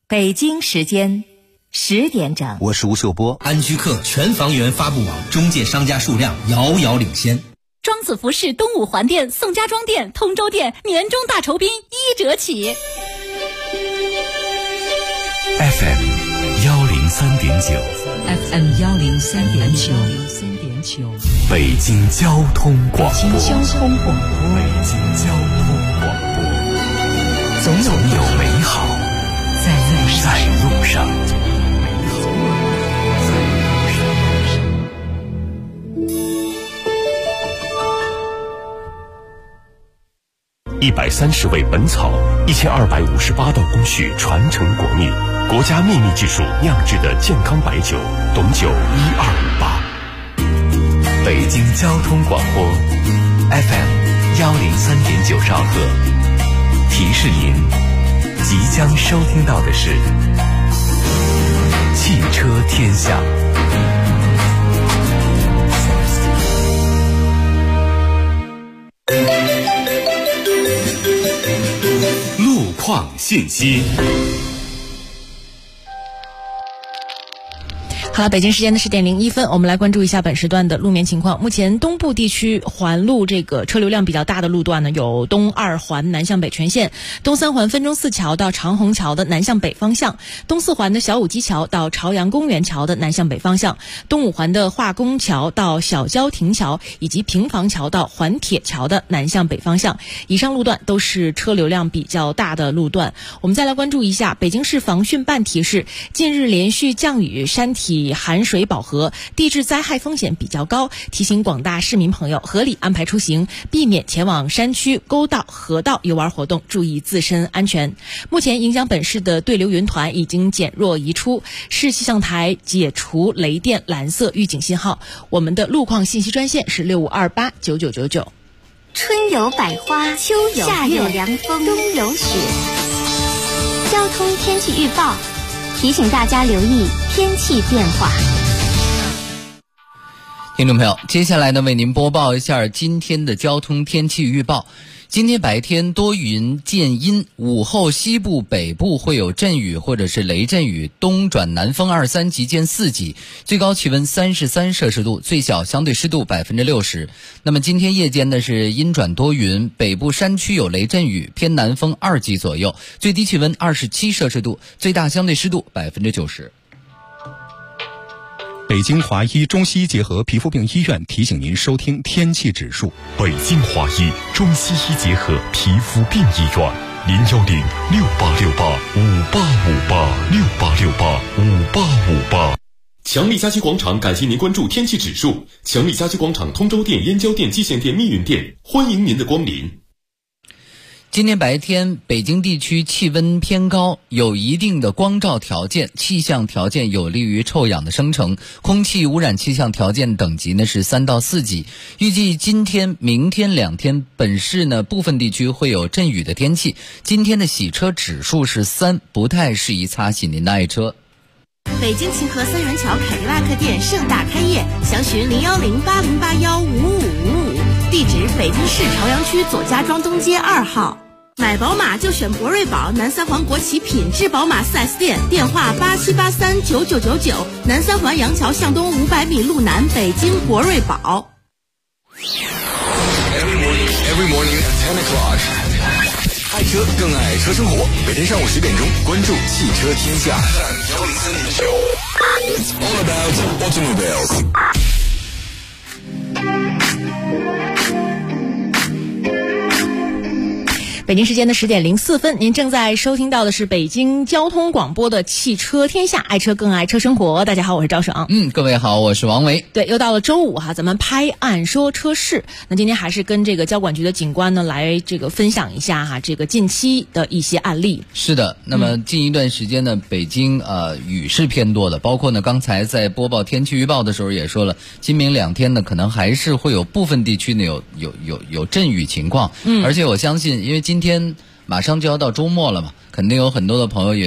北京时间10点整， 我是吴秀波。 安居客全房源发布网中介商家数量遥遥领先。 庄子服饰东五环店、宋家庄店、通州店年终大酬宾1折起。 FM 103.9 FM 103.9 北京交通广播。 北京交通广播。 总有美好在路上。130味本草，1258道工序传承国秘，国家秘密技术酿制的健康白酒，董酒1258。北京交通广播 FM 103.9兆赫，提示您即将收听到的是汽车天下。路况信息。 好了，北京时间的10点01分，我们来关注一下本时段的路面情况。目前东部地区环路这个车流量比较大的路段呢，有东2环南向北全线，东3环分钟寺桥到长虹桥的南向北方向，东4环的小武基桥到朝阳公园桥的南向北方向，东5环的化工桥到小郊亭桥以及平房桥到环铁桥的南向北方向。以上路段都是车流量比较大的路段。我们再来关注一下北京市防汛办提示，近日连续降雨，山体含水饱和，地质灾害风险比较高，提醒广大市民朋友合理安排出行，避免前往山区、沟道、河道游玩活动，注意自身安全。目前影响本市的对流云团已经减弱移出，市气象台解除雷电蓝色预警信号。我们的路况信息专线是65289999。 春有百花，秋有夏有凉风，冬有雪。交通天气预报提醒大家留意天气变化。 听众朋友，接下来呢为您播报一下今天的交通天气预报。今天白天多云见阴，午后西部北部会有阵雨或者是雷阵雨，东转南风2、3级见4级，最高气温33摄氏度，最小相对湿度60%。那么今天夜间呢是阴转多云，北部山区有雷阵雨，偏南风2级左右，最低气温27摄氏度，最大相对湿度90%。 北京华医中西医结合皮肤病医院提醒您收听天气指数。 北京华医中西医结合皮肤病医院，0106868585858，68685858。强力家居广场感谢您关注天气指数。强力家居广场通州店、燕郊店、蓟县店、密云店，欢迎您的光临。 今天白天北京地区气温偏高，有一定的光照条件，气象条件有利于臭氧的生成，空气污染气象条件等级呢是3到4级。预计今天明天2天本市呢部分地区会有阵雨的天气。今天的洗车指数是3，不太适宜擦洗您的爱车。 北京秦河三元桥凯迪拉克店盛大开业，详询01080815555，地址北京市朝阳区左家庄东街2号。买宝马就选博瑞宝，南3环国企品质宝马 4S 店，电话87839999，南3环杨桥向东500米路南，北京博瑞宝。 Every morning at 10 o'clock， 爱车更爱车生活，每天上午10点钟，关注汽车天下。It's all about automobiles。 北京时间的10点04分，您正在收听到的是北京交通广播的汽车天下，爱车更爱车生活。大家好，我是赵爽。 各位好，我是王维。 对，又到了周五哈，咱们拍案说车事。那今天还是跟这个交管局的警官呢来这个分享一下哈，这个近期的一些案例。 是的，那么近一段时间呢，北京雨是偏多的，包括呢刚才在播报天气预报的时候也说了，今明2天呢可能还是会有部分地区呢有阵雨情况。而且我相信，因为今天马上就要到周末了嘛，肯定有很多的朋友也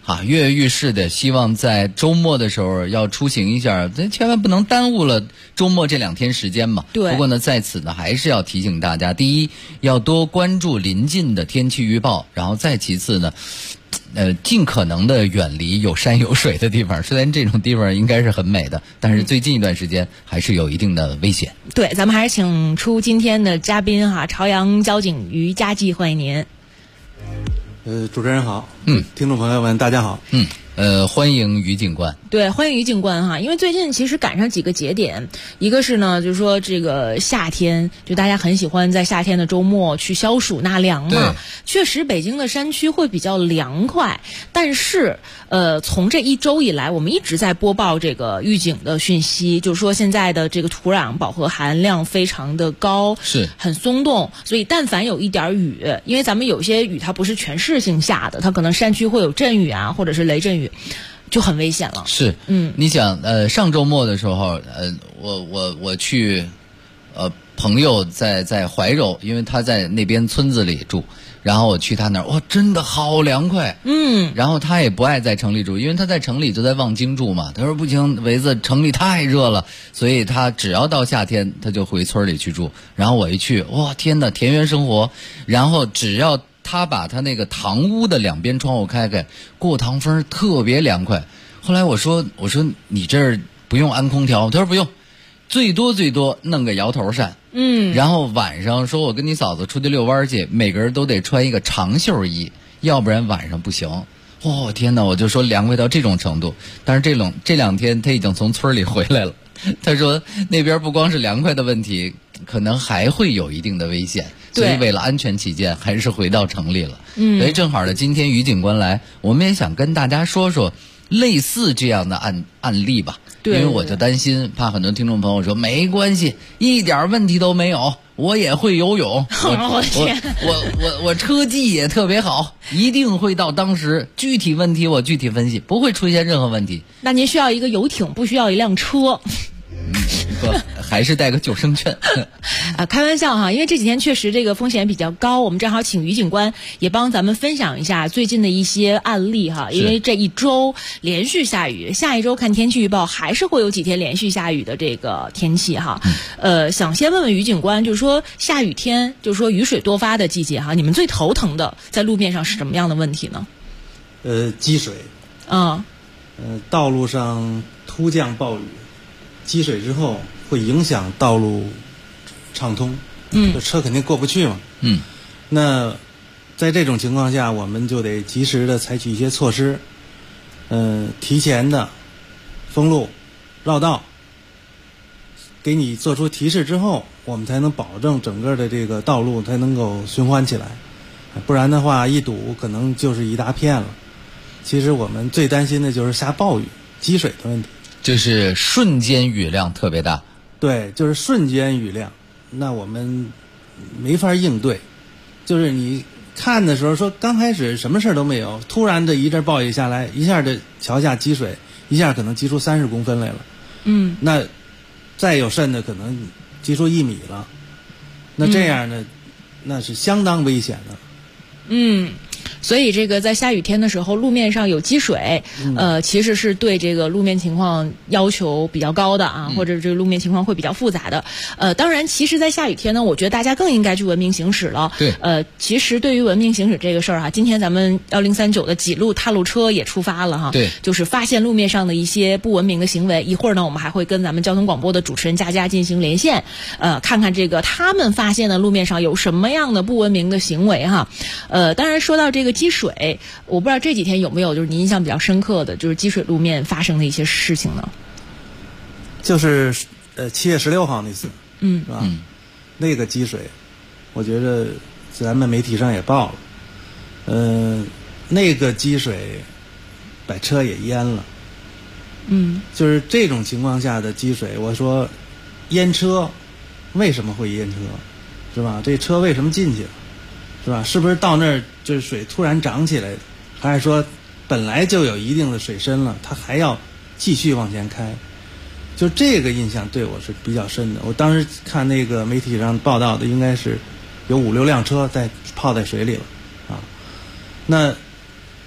跃跃欲试的，希望在周末的时候要出行一下，这千万不能耽误了周末这2天时间嘛。 对。 不过呢，在此呢还是要提醒大家，第一，要多关注临近的天气预报，然后再其次呢，尽可能的远离有山有水的地方。虽然这种地方应该是很美的，但是最近一段时间还是有一定的危险。 对，咱们还是请出今天的嘉宾哈，朝阳交警于佳骥，欢迎您。 主持人好，听众朋友们大家好， 欢迎于警官。 对，欢迎于警官哈。因为最近其实赶上几个节点，一个是呢，就是说这个夏天，就大家很喜欢在夏天的周末去消暑纳凉嘛。确实，北京的山区会比较凉快，但是从这1周以来，我们一直在播报这个预警的讯息，就是说现在的这个土壤饱和含量非常的高， 是很松动，所以但凡有一点雨，因为咱们有些雨它不是全市性下的，它可能山区会有阵雨啊，或者是雷阵雨。就很危险了。 是，你想，上周末的时候，我去，朋友在怀柔，因为他在那边村子里住，然后我去他那儿，哇，真的好凉快。然后他也不爱在城里住，因为他在城里就在望京住嘛。他说不行，维子城里太热了，所以他只要到夏天他就回村里去住。然后我一去，哇，天哪，田园生活。然后只要他把他那个堂屋的2边窗户开开，过堂风特别凉快。后来我说你这儿不用安空调，他说不用，最多弄个摇头扇。然后晚上说我跟你嫂子出去遛弯去，每个人都得穿一个长袖衣，要不然晚上不行。天哪，我就说凉快到这种程度。但是这2天他已经从村里回来了，他说那边不光是凉快的问题，可能还会有一定的危险，所以为了安全起见，还是回到城里了。所以正好呢，今天于警官来，我们也想跟大家说说类似这样的案例吧。因为我就担心，怕很多听众朋友说没关系，一点问题都没有，我也会游泳，我车技也特别好，一定会到当时具体问题我具体分析，不会出现任何问题。 那您需要一个游艇，不需要一辆车。 还是带个救生圈开玩笑哈，因为这几天确实这个风险比较高，我们正好请于警官也帮咱们分享一下最近的一些案例哈。因为这1周连续下雨，下一周看天气预报还是会有几天连续下雨的这个天气哈。想先问问于警官，就是说下雨天，就是说雨水多发的季节哈，你们最头疼的在路面上是什么样的问题呢？ 积水。道路上突降暴雨，积水之后会影响道路畅通，这车肯定过不去嘛。那在这种情况下，我们就得及时的采取一些措施，提前的封路、绕道，给你做出提示之后，我们才能保证整个的这个道路才能够循环起来，不然的话一堵可能就是一大片了。其实我们最担心的就是下暴雨、积水的问题。 就是瞬间雨量特别大。 对，就是瞬间雨量，那我们没法应对。就是你看的时候说刚开始什么事都没有，突然的一阵暴雨下来，一下这桥下积水，一下可能积出30公分来了。那再有甚的可能积出1米了。那这样呢，那是相当危险的。 所以这个在下雨天的时候，路面上有积水，其实是对这个路面情况要求比较高的啊，或者这个路面情况会比较复杂的。当然，其实，在下雨天呢，我觉得大家更应该去文明行驶了。 对。 其实对于文明行驶这个事儿哈，今天咱们1039的几路踏路车也出发了哈。 对。 就是发现路面上的一些不文明的行为。一会儿呢，我们还会跟咱们交通广播的主持人佳佳进行连线，看看这个他们发现的路面上有什么样的不文明的行为哈。当然说到这个积水，我不知道这几天有没有就是您印象比较深刻的就是积水路面发生的一些事情呢？ 就是7月16号那次，是吧？那个积水，我觉得咱们媒体上也报了，那个积水把车也淹了。就是这种情况下的积水，我说淹车为什么会淹车，是吧？这车为什么进去了，是吧？是不是到那儿就是水突然涨起来的，还是说本来就有一定的水深了，它还要继续往前开？就这个印象对我是比较深的。我当时看那个媒体上报道的，应该是有5、6辆车泡在水里了啊。那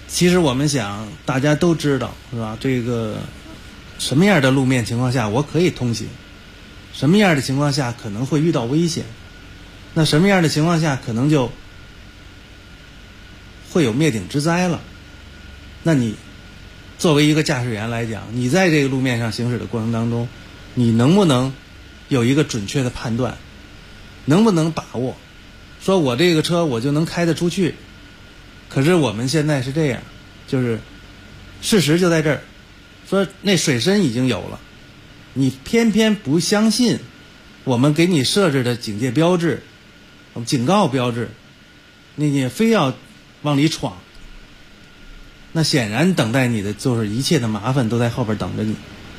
其实我们想大家都知道是吧？这个什么样的路面情况下我可以通行，什么样的情况下可能会遇到危险，那什么样的情况下可能就会有灭顶之灾了。那你作为一个驾驶员来讲，你在这个路面上行驶的过程当中，你能不能有一个准确的判断，能不能把握说我这个车我就能开得出去。可是我们现在是这样，就是事实就在这儿，说那水深已经有了，你偏偏不相信我们给你设置的警戒标志，我们警告标志，你非要往里闯，那显然等待你的就是一切的麻烦都在后边等着你。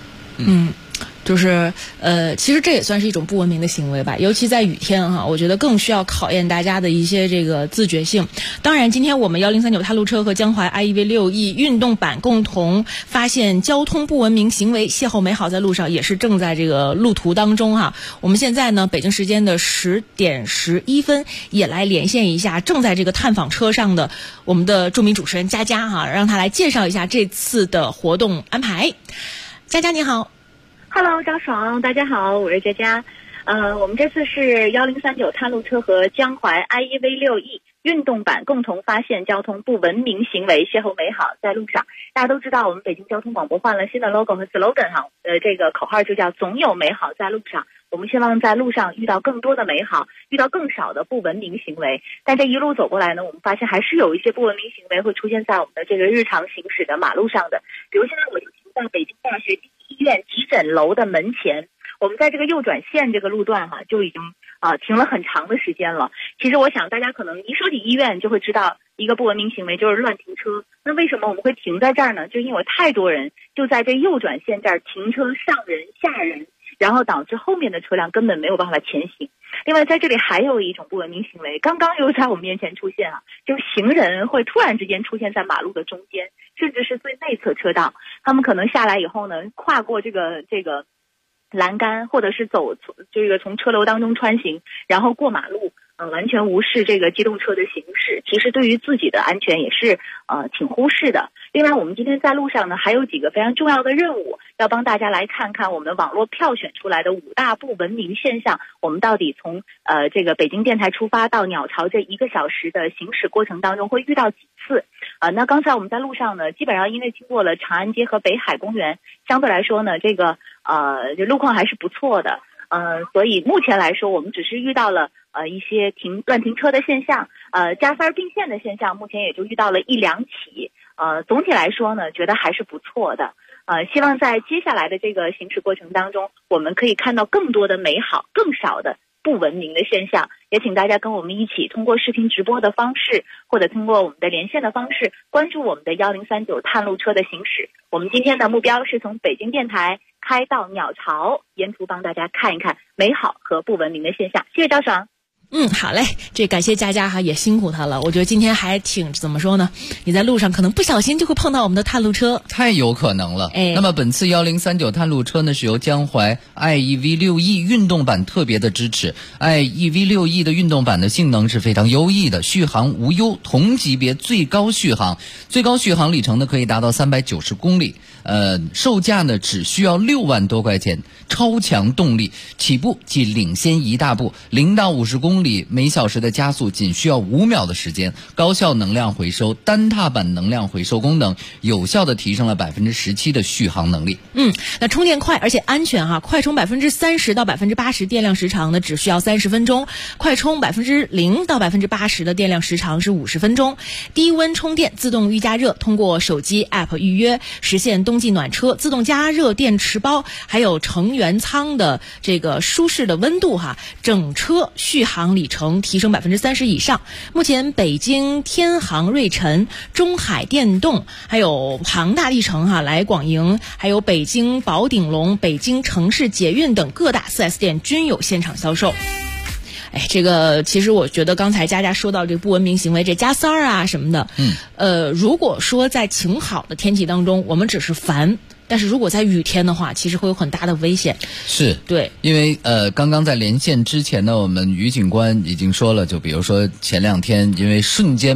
就是其实这也算是一种不文明的行为吧，尤其在雨天哈，我觉得更需要考验大家的一些这个自觉性。当然，今天我们1039探路车和江淮 IEV6E 运动版共同发现交通不文明行为，邂逅美好在路上，也是正在这个路途当中哈。我们现在呢，北京时间的10点11分，也来连线一下正在这个探访车上的我们的著名主持人佳佳哈，让他来介绍一下这次的活动安排。佳佳你好。 Hello， 张爽，大家好，我是佳佳。我们这次是1039探路车和江淮 IEV6E 运动版共同发现交通不文明行为，邂逅美好在路上。大家都知道，我们北京交通广播换了新的 logo 和 slogan 哈，这个口号就叫总有美好在路上。我们希望在路上遇到更多的美好，遇到更少的不文明行为。但这一路走过来呢，我们发现还是有一些不文明行为会出现在我们的这个日常行驶的马路上的。比如现在我就停在北京大学医院急诊楼的门前，我们在这个右转线这个路段哈，就已经停了很长的时间了。其实我想大家可能一说起医院就会知道一个不文明行为就是乱停车。那为什么我们会停在这儿呢？就因为太多人就在这右转线这儿停车上人下人，然后导致后面的车辆根本没有办法前行。另外在这里还有一种不文明行为，刚刚又在我们面前出现就是行人会突然之间出现在马路的中间，甚至是最内侧车道。他们可能下来以后呢，跨过这个栏杆，或者是从车流当中穿行，然后过马路，完全无视这个机动车的行驶，其实对于自己的安全也是挺忽视的。另外我们今天在路上呢，还有几个非常重要的任务，要帮大家来看看我们的网络票选出来的5大不文明现象，我们到底从这个北京电台出发到鸟巢这1个小时的行驶过程当中会遇到几次。那刚才我们在路上呢，基本上因为经过了长安街和北海公园，相对来说呢，这个路况还是不错的。所以目前来说，我们只是遇到了一些乱停车的现象，加塞并线的现象，目前也就遇到了1、2起。总体来说呢，觉得还是不错的。希望在接下来的这个行驶过程当中，我们可以看到更多的美好，更少的不文明的现象。也请大家跟我们一起通过视频直播的方式，或者通过我们的连线的方式，关注我们的1039探路车的行驶。我们今天的目标是从北京电台开到鸟巢，沿途帮大家看一看美好和不文明的现象。谢谢赵爽。 好嘞，这感谢佳佳哈，也辛苦他了。我觉得今天还挺怎么说呢？你在路上可能不小心就会碰到我们的探路车， 太有可能了。那么本次1039探路车呢，是由江淮 IEV6E 运动版特别的支持。IEV6E 的运动版的性能是非常优异的，续航无忧，同级别最高续航里程呢可以达到390公里。售价呢只需要6万多块钱，超强动力，起步即领先一大步，0到50公里每小时的加速仅需要5秒的时间，高效能量回收，单踏板能量回收功能，有效的提升了17%的续航能力。 那充电快而且安全哈，快充30%到80%电量时长呢只需要30分钟，快充0%到80%的电量时长是50分钟，低温充电，自动预加热，通过手机 App 预约，实现冬季暖车，自动加热电池包，还有成员舱的这个舒适的温度哈，整车续航里程提升30%以上。目前北京天航瑞辰、中海电动，还有庞大地城哈、来广营，还有北京宝鼎龙、北京城市捷运等各大 4S 店均有现场销售。这个其实我觉得刚才佳佳说到这个不文明行为，这加塞儿啊什么的，如果说在晴好的天气当中，我们只是烦，但是如果在雨天的话，其实会有很大的危险。 是， 对， 因为刚刚在连线之前呢，我们于警官已经说了，就比如说前2天因为瞬间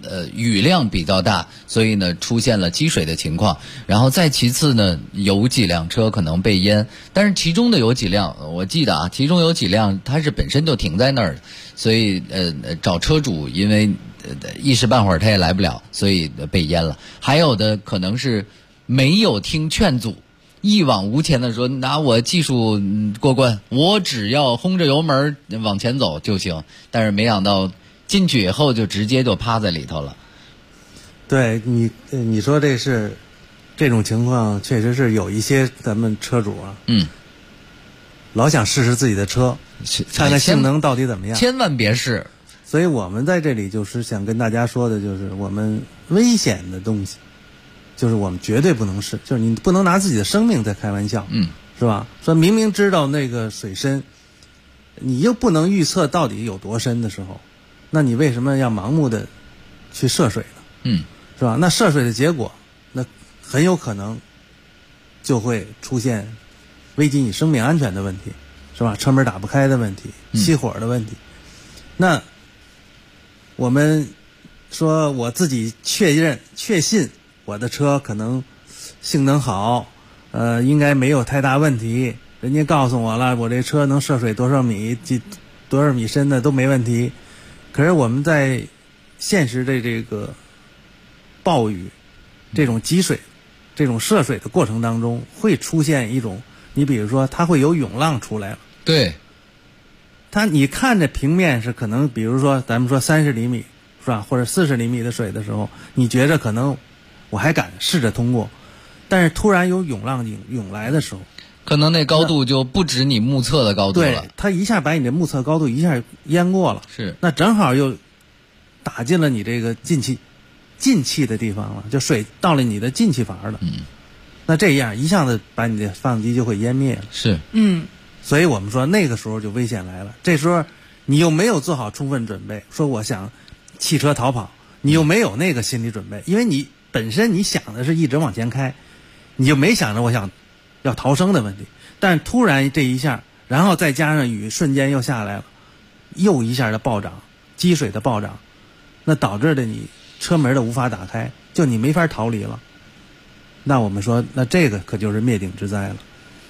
雨量比较大，所以呢出现了积水的情况。然后再其次呢，有几辆车可能被淹，但是其中的有几辆，我记得啊，其中有几辆它是本身就停在那儿的，所以找车主因为一时半会儿他也来不了，所以被淹了。还有的可能是没有听劝阻，一往无前的说拿我技术过关，我只要轰着油门往前走就行，但是没想到进去以后就直接就趴在里头了。 对，你说这种情况确实是有一些咱们车主啊，老想试试自己的车，看看性能到底怎么样， 千万别试。 所以我们在这里就是想跟大家说的，就是我们危险的东西，就是我们绝对不能试，就是你不能拿自己的生命在开玩笑，是吧？说明明知道那个水深，你又不能预测到底有多深的时候，那你为什么要盲目的去涉水呢？是吧？那涉水的结果，那很有可能就会出现危及你生命安全的问题，是吧？车门打不开的问题，熄火的问题。那我们说我自己确信我的车可能性能好，应该没有太大问题。人家告诉我了，我这车能涉水多少米深的都没问题。可是我们在现实的这个暴雨、这种积水、这种涉水的过程当中，会出现一种，你比如说它会有涌浪出来了。 对。 你看着平面是可能，比如说咱们说30厘米是吧，或者40厘米的水的时候，你觉着可能我还敢试着通过，但是突然有涌浪涌来的时候， 可能那高度就不止你目测的高度了。 对，它一下把你的目测高度一下淹过了， 是， 那正好又打进了你这个进气的地方了，就水到了你的进气阀了。那这样一下子把你的发动机就会淹灭了。 是， 所以我们说那个时候就危险来了。这时候你又没有做好充分准备，说我想汽车逃跑，你又没有那个心理准备，因为你本身你想的是一直往前开，你就没想着我想要逃生的问题。但突然这一下，然后再加上雨瞬间又下来了，又一下的暴涨，积水的暴涨，那导致的你车门都无法打开，就你没法逃离了。那我们说，那这个可就是灭顶之灾了。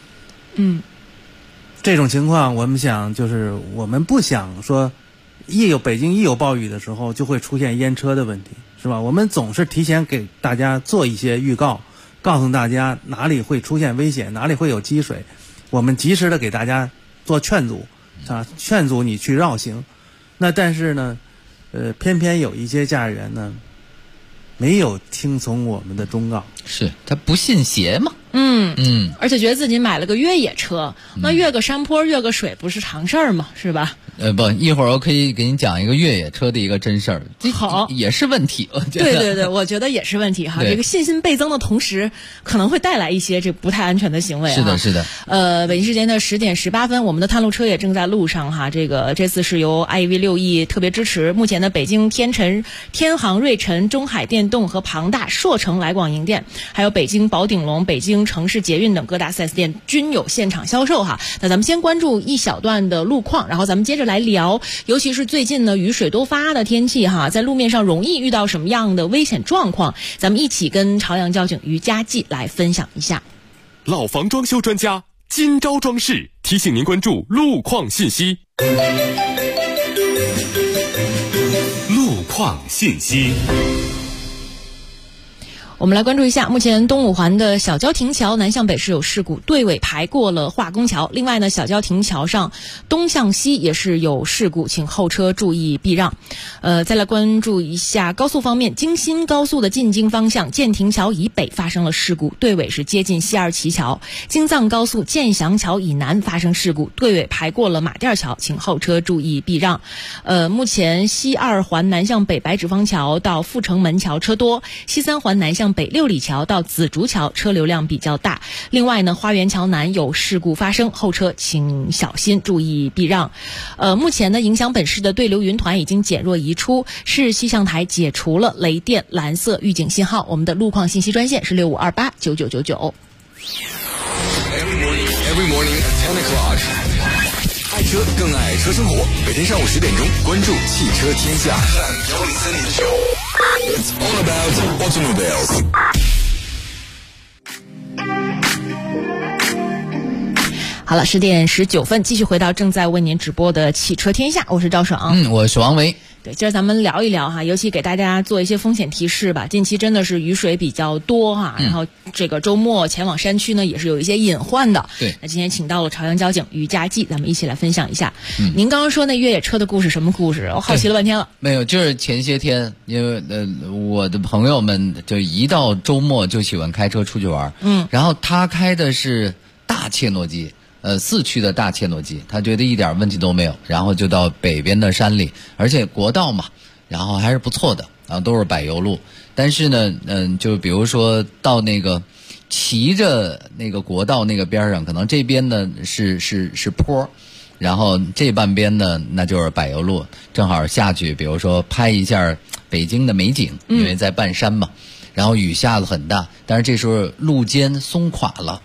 这种情况我们想，就是我们不想说北京一有暴雨的时候就会出现淹车的问题，是吧？我们总是提前给大家做一些预告，告诉大家哪里会出现危险，哪里会有积水，我们及时的给大家做劝阻劝阻你去绕行。那但是呢偏偏有一些驾驶员呢没有听从我们的忠告， 是他不信邪嘛。 而且觉得自己买了个越野车，那越个山坡越个水不是常事儿吗？是吧？ 不，一会儿我可以给你讲一个越野车的一个真事儿， 好， 也是问题。我觉得对，我觉得也是问题哈。这个信心倍增的同时，可能会带来一些这不太安全的行为。 是的。 北京时间的10点18分，我们的探路车也正在路上哈。这次是由 IEV6E 特别支持。目前的北京天航、瑞辰、中海电动和庞大、硕成来广营店，还有北京宝鼎龙、北京城市捷运等各大 4S 店均有现场销售哈。那咱们先关注一小段的路况，然后咱们接着来聊，尤其是最近呢雨水多发的天气哈，在路面上容易遇到什么样的危险状况？咱们一起跟朝阳交警于佳记来分享一下。 老房装修专家今朝装饰提醒您关注路况信息。路况信息。 我们来关注一下，目前东五环的小郊亭桥南向北是有事故，队尾排过了化工桥。另外呢，小郊亭桥上东向西也是有事故，请后车注意避让。再来关注一下高速方面，京新高速的进京方向建亭桥以北发生了事故，队尾是接近西二旗桥。京藏高速建祥桥以南发生事故，队尾排过了马甸桥，请后车注意避让。目前西二环南向北白纸坊桥到阜成门桥车多，西三环南向北六里桥到紫竹桥车流量比较大。另外呢，花园桥南有事故发生，后车请小心注意避让。目前呢，影响本市的对流云团已经减弱移出，市气象台解除了雷电蓝色预警信号。我们的路况信息专线是65289999。 Every morning at 10 o'clock. 爱车更爱车生活，每天上午10点钟，关注汽车天下。103.9 about automobiles. 好了，10点19分，继续回到正在为您直播的汽车天下，我是赵爽。 我是王维。 对，今儿咱们聊一聊哈，尤其给大家做一些风险提示吧。近期真的是雨水比较多哈，然后这个周末前往山区呢也是有一些隐患的。 对， 那今天请到了朝阳交警于佳记，咱们一起来分享一下。您刚刚说那越野车的故事，什么故事？我好奇了半天了。 没有，就是前些天，因为我的朋友们就一到周末就喜欢开车出去玩。然后他开的是大切诺基。4驱的大切诺基，他觉得一点问题都没有，然后就到北边的山里，而且国道嘛，然后还是不错的，然后都是柏油路。但是呢，就比如说到那个骑着那个国道那个边上，可能这边呢是坡，然后这半边呢那就是柏油路，正好下去，比如说拍一下北京的美景，因为在半山嘛，然后雨下得很大，但是这时候路肩松垮了。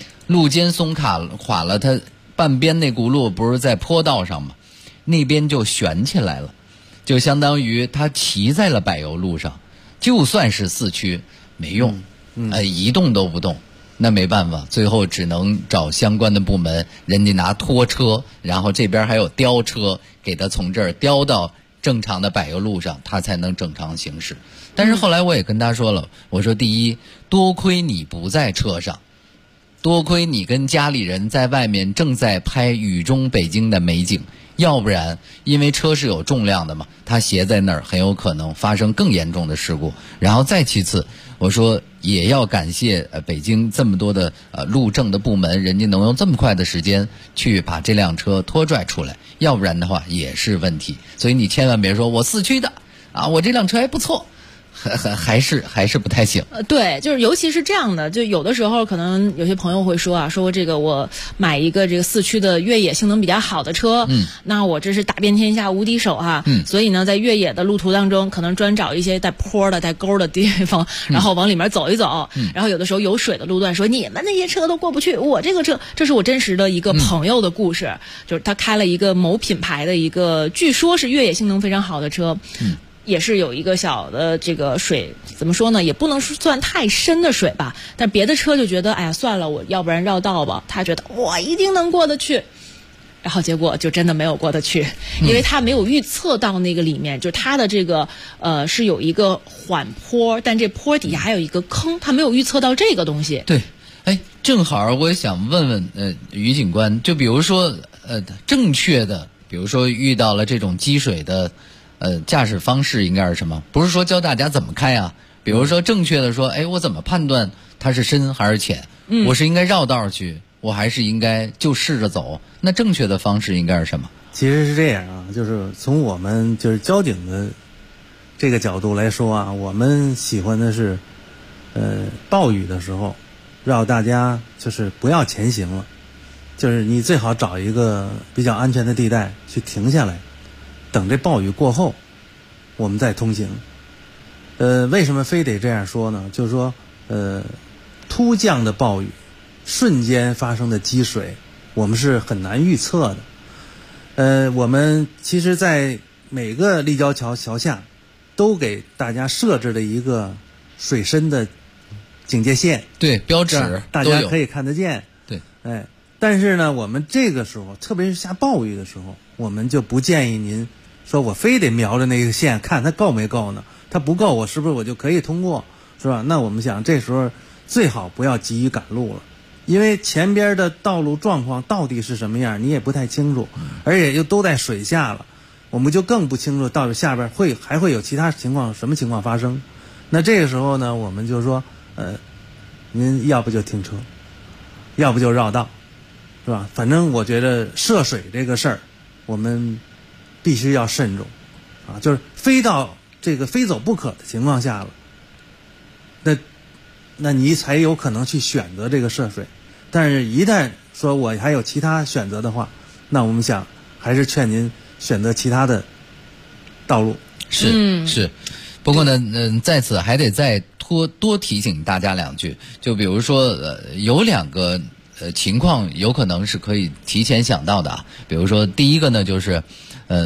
垮了，它半边那轱辘不是在坡道上吗？那边就悬起来了，就相当于它骑在了柏油路上，就算是4驱没用，一动都不动，那没办法，最后只能找相关的部门，人家拿拖车，然后这边还有吊车，给它从这儿吊到正常的柏油路上，它才能正常行驶。但是后来我也跟他说了，我说第一，多亏你不在车上。多亏你跟家里人在外面正在拍雨中北京的美景，要不然因为车是有重量的嘛，它斜在那儿很有可能发生更严重的事故。然后再其次，我说也要感谢北京这么多的路政的部门，人家能用这么快的时间去把这辆车拖拽出来，要不然的话也是问题。所以你千万别说我4驱的啊，我这辆车还不错。还是不太行。 对，就是尤其是这样的，就有的时候可能有些朋友会说说这个我买一个这个4驱的越野性能比较好的车，那我这是打遍天下无敌手哈。所以呢，在越野的路途当中，可能专找一些带坡的、带沟的地方，然后往里面走一走。然后有的时候有水的路段，说你们那些车都过不去，我这个车，这是我真实的一个朋友的故事，就是他开了一个某品牌的一个，据说是越野性能非常好的车。也是有一个小的这个水，怎么说呢，也不能算太深的水吧，但别的车就觉得哎呀算了，我要不然绕道吧，他觉得我一定能过得去，然后结果就真的没有过得去，因为他没有预测到那个里面，就是他的这个是有一个缓坡，但这坡底下还有一个坑，他没有预测到这个东西。 对，哎，正好我也想问问于警官，就比如说正确的，比如说遇到了这种积水的驾驶方式应该是什么？不是说教大家怎么开啊，比如说正确的说，哎，我怎么判断它是深还是浅？我是应该绕道去，我还是应该就试着走？那正确的方式应该是什么？ 其实是这样啊，就是从我们就是交警的这个角度来说啊，我们喜欢的是暴雨的时候让大家就是不要前行了，就是你最好找一个比较安全的地带去停下来，等这暴雨过后我们再通行。为什么非得这样说呢？就是说突降的暴雨瞬间发生的积水我们是很难预测的。我们其实在每个立交桥桥下都给大家设置了一个水深的警戒线， 对，标尺大家可以看得见。 对， 哎，但是呢，我们这个时候，特别是下暴雨的时候，我们就不建议您说我非得瞄着那个线看它够没够呢？它不够，我是不是我就可以通过？是吧？那我们想这时候最好不要急于赶路了，因为前边的道路状况到底是什么样，你也不太清楚，而且又都在水下了，我们就更不清楚到底下边还会有其他情况，什么情况发生。那这个时候呢，我们就说，您要不就停车，要不就绕道，是吧？反正我觉得涉水这个事儿，我们必须要慎重，啊，就是非到这个非走不可的情况下了，那你才有可能去选择这个涉水。但是一旦说我还有其他选择的话，那我们想还是劝您选择其他的道路。 是，不过呢，在此还得再多提醒大家两句，就比如说有两个情况有可能是可以提前想到的啊，比如说第一个呢就是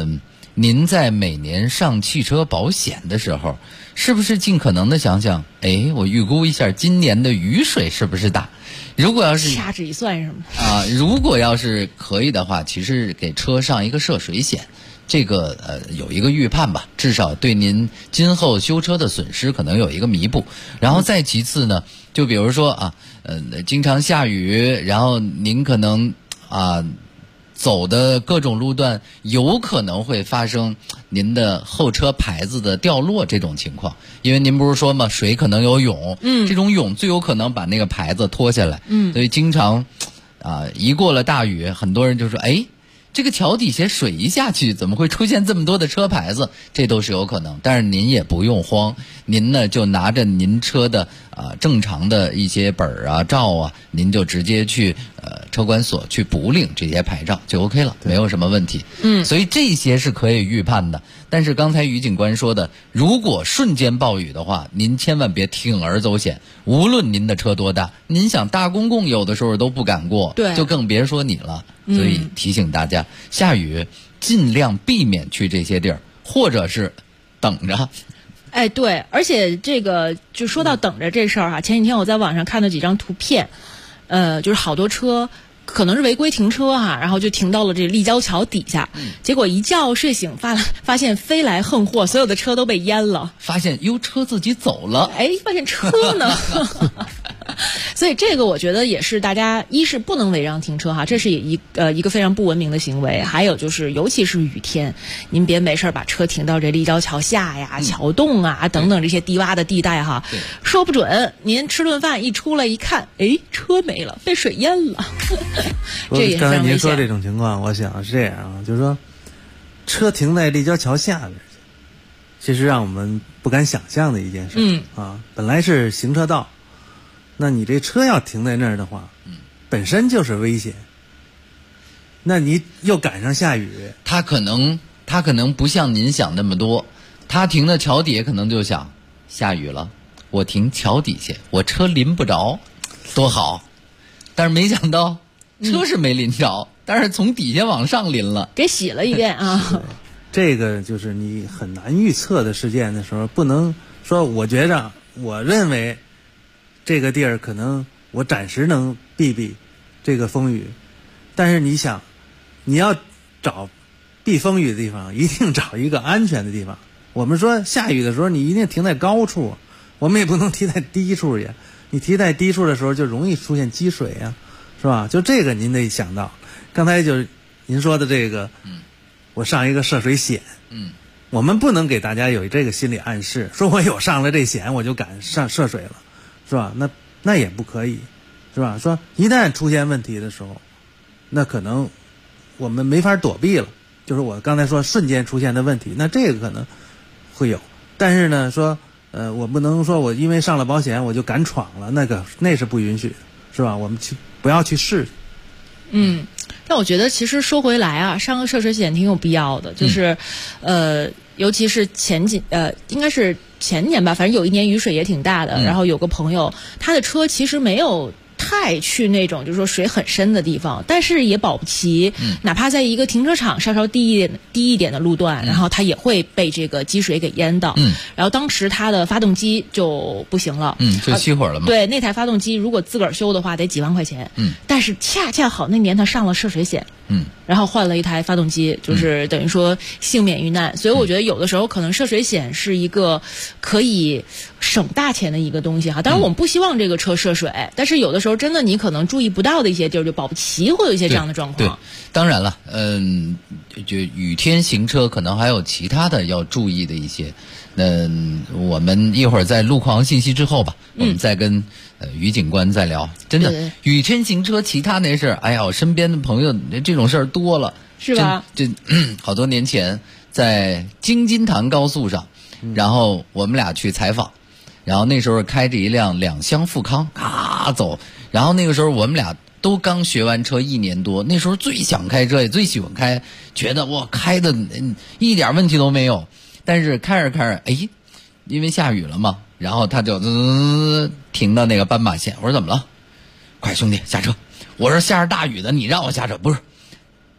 您在每年上汽车保险的时候，是不是尽可能的想想，我预估一下今年的雨水是不是大？如果要是掐指一算是吗？ 如果要是可以的话，其实给车上一个涉水险，这个有一个预判吧，至少对您今后修车的损失可能有一个弥补。然后再其次呢，就比如说经常下雨，然后您可能走的各种路段有可能会发生您的后车牌子的掉落这种情况，因为您不是说嘛，水可能有涌，这种涌最有可能把那个牌子拖下来，所以经常一过了大雨，很多人就说这个桥底下水一下去，怎么会出现这么多的车牌子？这都是有可能，但是您也不用慌，您呢就拿着您车的正常的一些本儿照您就直接去车管所去补领这些牌照就 OK 了，没有什么问题。所以这些是可以预判的。但是刚才于警官说的，如果瞬间暴雨的话，您千万别铤而走险。无论您的车多大，您想大公共有的时候都不敢过， 对， 就更别说你了。所以提醒大家，下雨尽量避免去这些地儿，或者是等着。 对，而且这个就说到等着这事儿前几天我在网上看到几张图片，就是好多车可能是违规停车然后就停到了这立交桥底下，结果一觉睡醒发现飞来横祸，所有的车都被淹了， 发现车自己走了， 发现车呢所以这个我觉得也是大家一是不能违章停车这是一个非常不文明的行为，还有就是尤其是雨天，您别没事把车停到这立交桥下桥洞等等这些低洼的地带说不准您吃顿饭一出来一看，车没了，被水淹了这也是非常危险。 刚才您说这种情况，我想是这样就是说车停在立交桥下边，其实让我们不敢想象的一件事本来是行车道，那你这车要停在那儿的话，本身就是危险。那你又赶上下雨， 他可能不像您想那么多，他停在桥底下可能就想，下雨了，我停桥底下，我车淋不着，多好。但是没想到车是没淋着，但是从底下往上淋了， 给洗了一遍这个就是你很难预测的事件的时候，不能说我认为这个地儿可能我暂时能避这个风雨，但是你想，你要找避风雨的地方，一定找一个安全的地方。我们说下雨的时候，你一定停在高处，我们也不能停在低处去。你停在低处的时候，就容易出现积水是吧？就这个您得想到。刚才就是您说的这个，我上一个涉水险，我们不能给大家有这个心理暗示，说我有上了这险，我就敢上涉水了。是吧？那也不可以，是吧？说一旦出现问题的时候，那可能我们没法躲避了。就是我刚才说瞬间出现的问题，那这个可能会有。但是呢，说我不能说我因为上了保险我就敢闯了，那是不允许的，是吧？我们不要去试。 但我觉得其实说回来上个涉水险挺有必要的，就是尤其是应该是前年吧，反正有一年雨水也挺大的，然后有个朋友他的车其实没有太去那种就是说水很深的地方，但是也保不齐哪怕在一个停车场稍稍低一点的路段，然后他也会被这个积水给淹到。然后当时他的发动机就不行了， 就熄火了嘛。 对，那台发动机如果自个儿修的话得几万块钱，但是恰好那年他上了涉水险，然后换了一台发动机，就是等于说幸免于难。所以我觉得有的时候可能涉水险是一个可以省大钱的一个东西当然我们不希望这个车涉水，但是有的时候真的你可能注意不到的一些地儿，就保不齐会有一些这样的状况。 对，当然了，就雨天行车可能还有其他的要注意的一些。我们一会儿在路况信息之后吧，我们再跟于警官再聊。真的，雨天行车其他那事儿，哎呀，我身边的朋友这种事儿多了， 是吧？ 好多年前在京津潭高速上，然后我们俩去采访，然后那时候开着一辆2厢富康走，然后那个时候我们俩都刚学完车1年多，那时候最想开车，也最喜欢开，觉得我开的一点问题都没有。但是开着因为下雨了嘛，然后他就停到那个斑马线。我说怎么了？快兄弟下车！我说下着大雨的，你让我下车不是？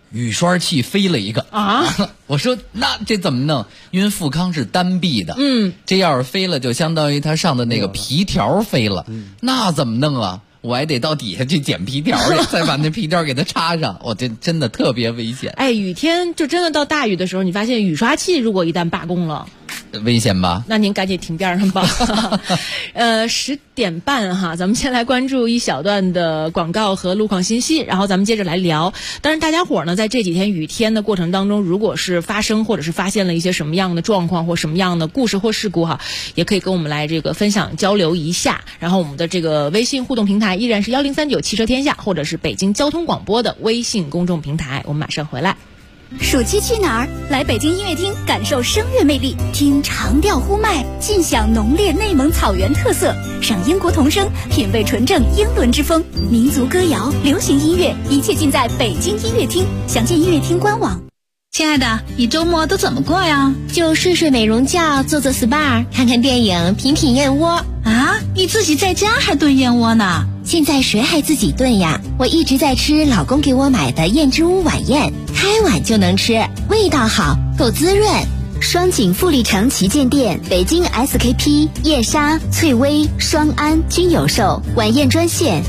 雨刷器飞了一个啊！ 我说那这怎么弄？因为富康是单臂的，这要是飞了，就相当于它上的那个皮条飞了，那怎么弄啊？我还得到底下去捡皮条去，再把那皮条给它插上，我这真的特别危险。 哎，雨天就真的到大雨的时候，你发现雨刷器如果一旦罢工了， 危险吧？ 那您赶紧停边上吧。10点半哈，咱们先来关注一小段的广告和路况信息，然后咱们接着来聊。当然，大家伙呢在这几天雨天的过程当中，如果是发生或者是发现了一些什么样的状况或什么样的故事或事故哈，也可以跟我们来这个分享交流一下。然后我们的这个微信互动平台依然是1039汽车天下，或者是北京交通广播的微信公众平台。我们马上回来。 暑期去哪儿？来北京音乐厅感受声乐魅力，听长调呼麦，尽享浓烈内蒙草原特色，赏英国童声，品味纯正英伦之风，民族歌谣、流行音乐，一切尽在北京音乐厅。详见音乐厅官网。 亲爱的，你周末都怎么过呀？ 就睡睡美容觉，做做 SPA， 看看电影，品品燕窝。 啊，你自己在家还炖燕窝呢？ 现在谁还自己炖呀？我一直在吃老公给我买的燕之屋晚宴，开碗就能吃，味道好，够滋润。双井富力城旗舰店、北京 SKP、叶莎、翠微、双安均有售。晚宴专线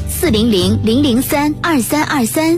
400-003-2323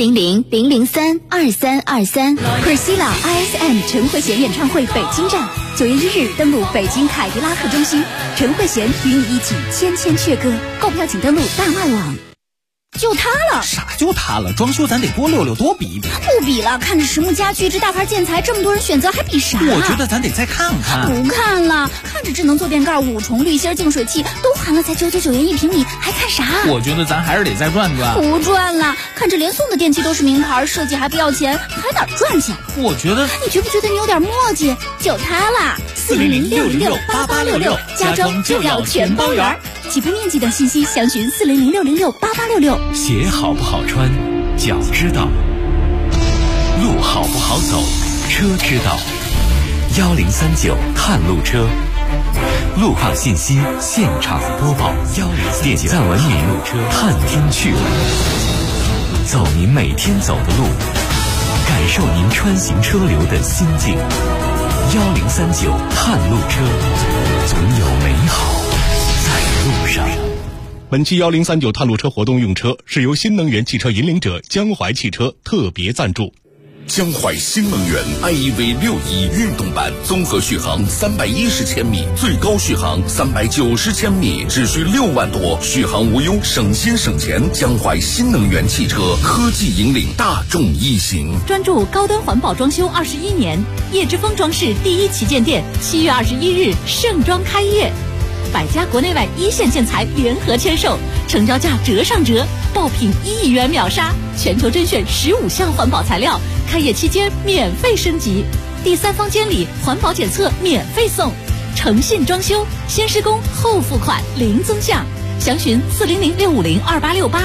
400-003-2323。 Priscilla ISM 陈慧娴演唱会北京站9月1日登陆北京凯迪拉克中心，陈慧娴与你一起千千阙歌。购票请登录大麦网。就它了。 啥就它了？装修咱得多溜溜，多比一比。 不比了，看着实木家居这大牌建材，这么多人选择，还比啥？ 我觉得咱得再看看。 不看了，看着智能坐垫盖、5重滤芯净水器都含了才999元1平米，还看啥？ 我觉得咱还是得再转转。 不转了，看着连送的电器都是名牌，设计还不要钱，还哪赚钱？ 我觉得， 你觉不觉得你有点磨叽？就它啦，400-606-8866，家装就要全包圆。起步面积等信息详询400-606-8866。 鞋好不好穿，脚知道；路好不好走，车知道。1039探路车，路况信息现场播报。点赞文明探天趣闻，走您每天走的路，感受您穿行车流的心境。1039探路车，总有美好在路上。 本期1039探路车活动用车是由新能源汽车引领者江淮汽车特别赞助。 江淮新能源 IEV61运动版综合续航310千米，最高续航390千米，只需6万多，续航无忧，省心省钱。江淮新能源汽车科技引领大众一行， 专注高端环保装修21年，叶之峰装饰第一旗舰店7月21日盛装开业。百家国内外一线建材联合签售，成交价折上折，爆品1亿元秒杀，全球甄选15项环保材料，开业期间免费升级，第三方监理环保检测免费送，诚信装修，先施工后付款零增项，详询400-650-2868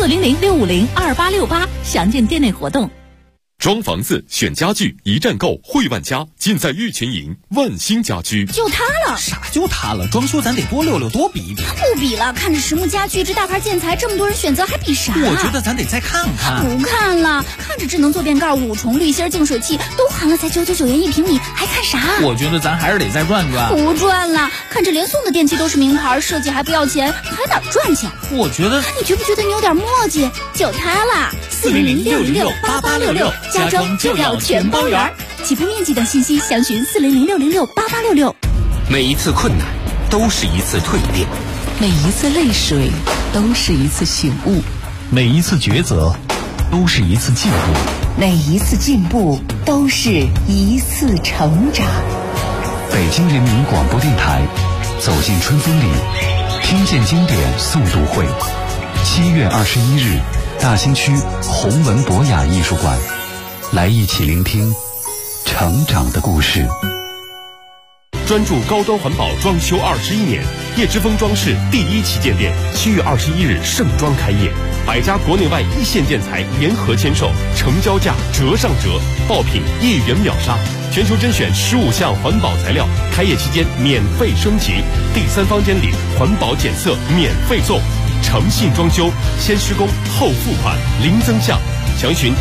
400-650-2868，详见店内活动。 装房子选家具一站购汇万家，尽在玉群营万兴家居。 就它了。 啥就它了？装修咱得多溜溜，多比一比。 不比了，看着实木家居这大牌建材，这么多人选择，还比啥？ 我觉得咱得再看看。 不看了，看着智能坐垫盖、5重滤芯净水器都含了才999元1平米，还看啥？ 我觉得咱还是得再转转。 不转了，看着连送的电器都是名牌，设计还不要钱，还哪赚钱？ 我觉得， 你觉不觉得你有点磨叽？就它啦，400-606-8866，家装就要全包圆。起步面积等信息详询400-606-8866。 每一次困难都是一次蜕变， 每一次泪水都是一次醒悟， 每一次抉择都是一次进步， 每一次进步都是一次成长。 北京人民广播电台走进春风里，听见经典诵读会，7月21日大兴区弘文博雅艺术馆，来一起聆听成长的故事。 专注高端环保装修21年，叶之峰装饰第一旗舰店7月21日盛装开业，百家国内外一线建材联合签售，成交价折上折，爆品1亿元秒杀，全球甄选15项环保材料，开业期间免费升级，第三方监理环保检测免费送。 诚信装修，先施工后付款，零增项。详询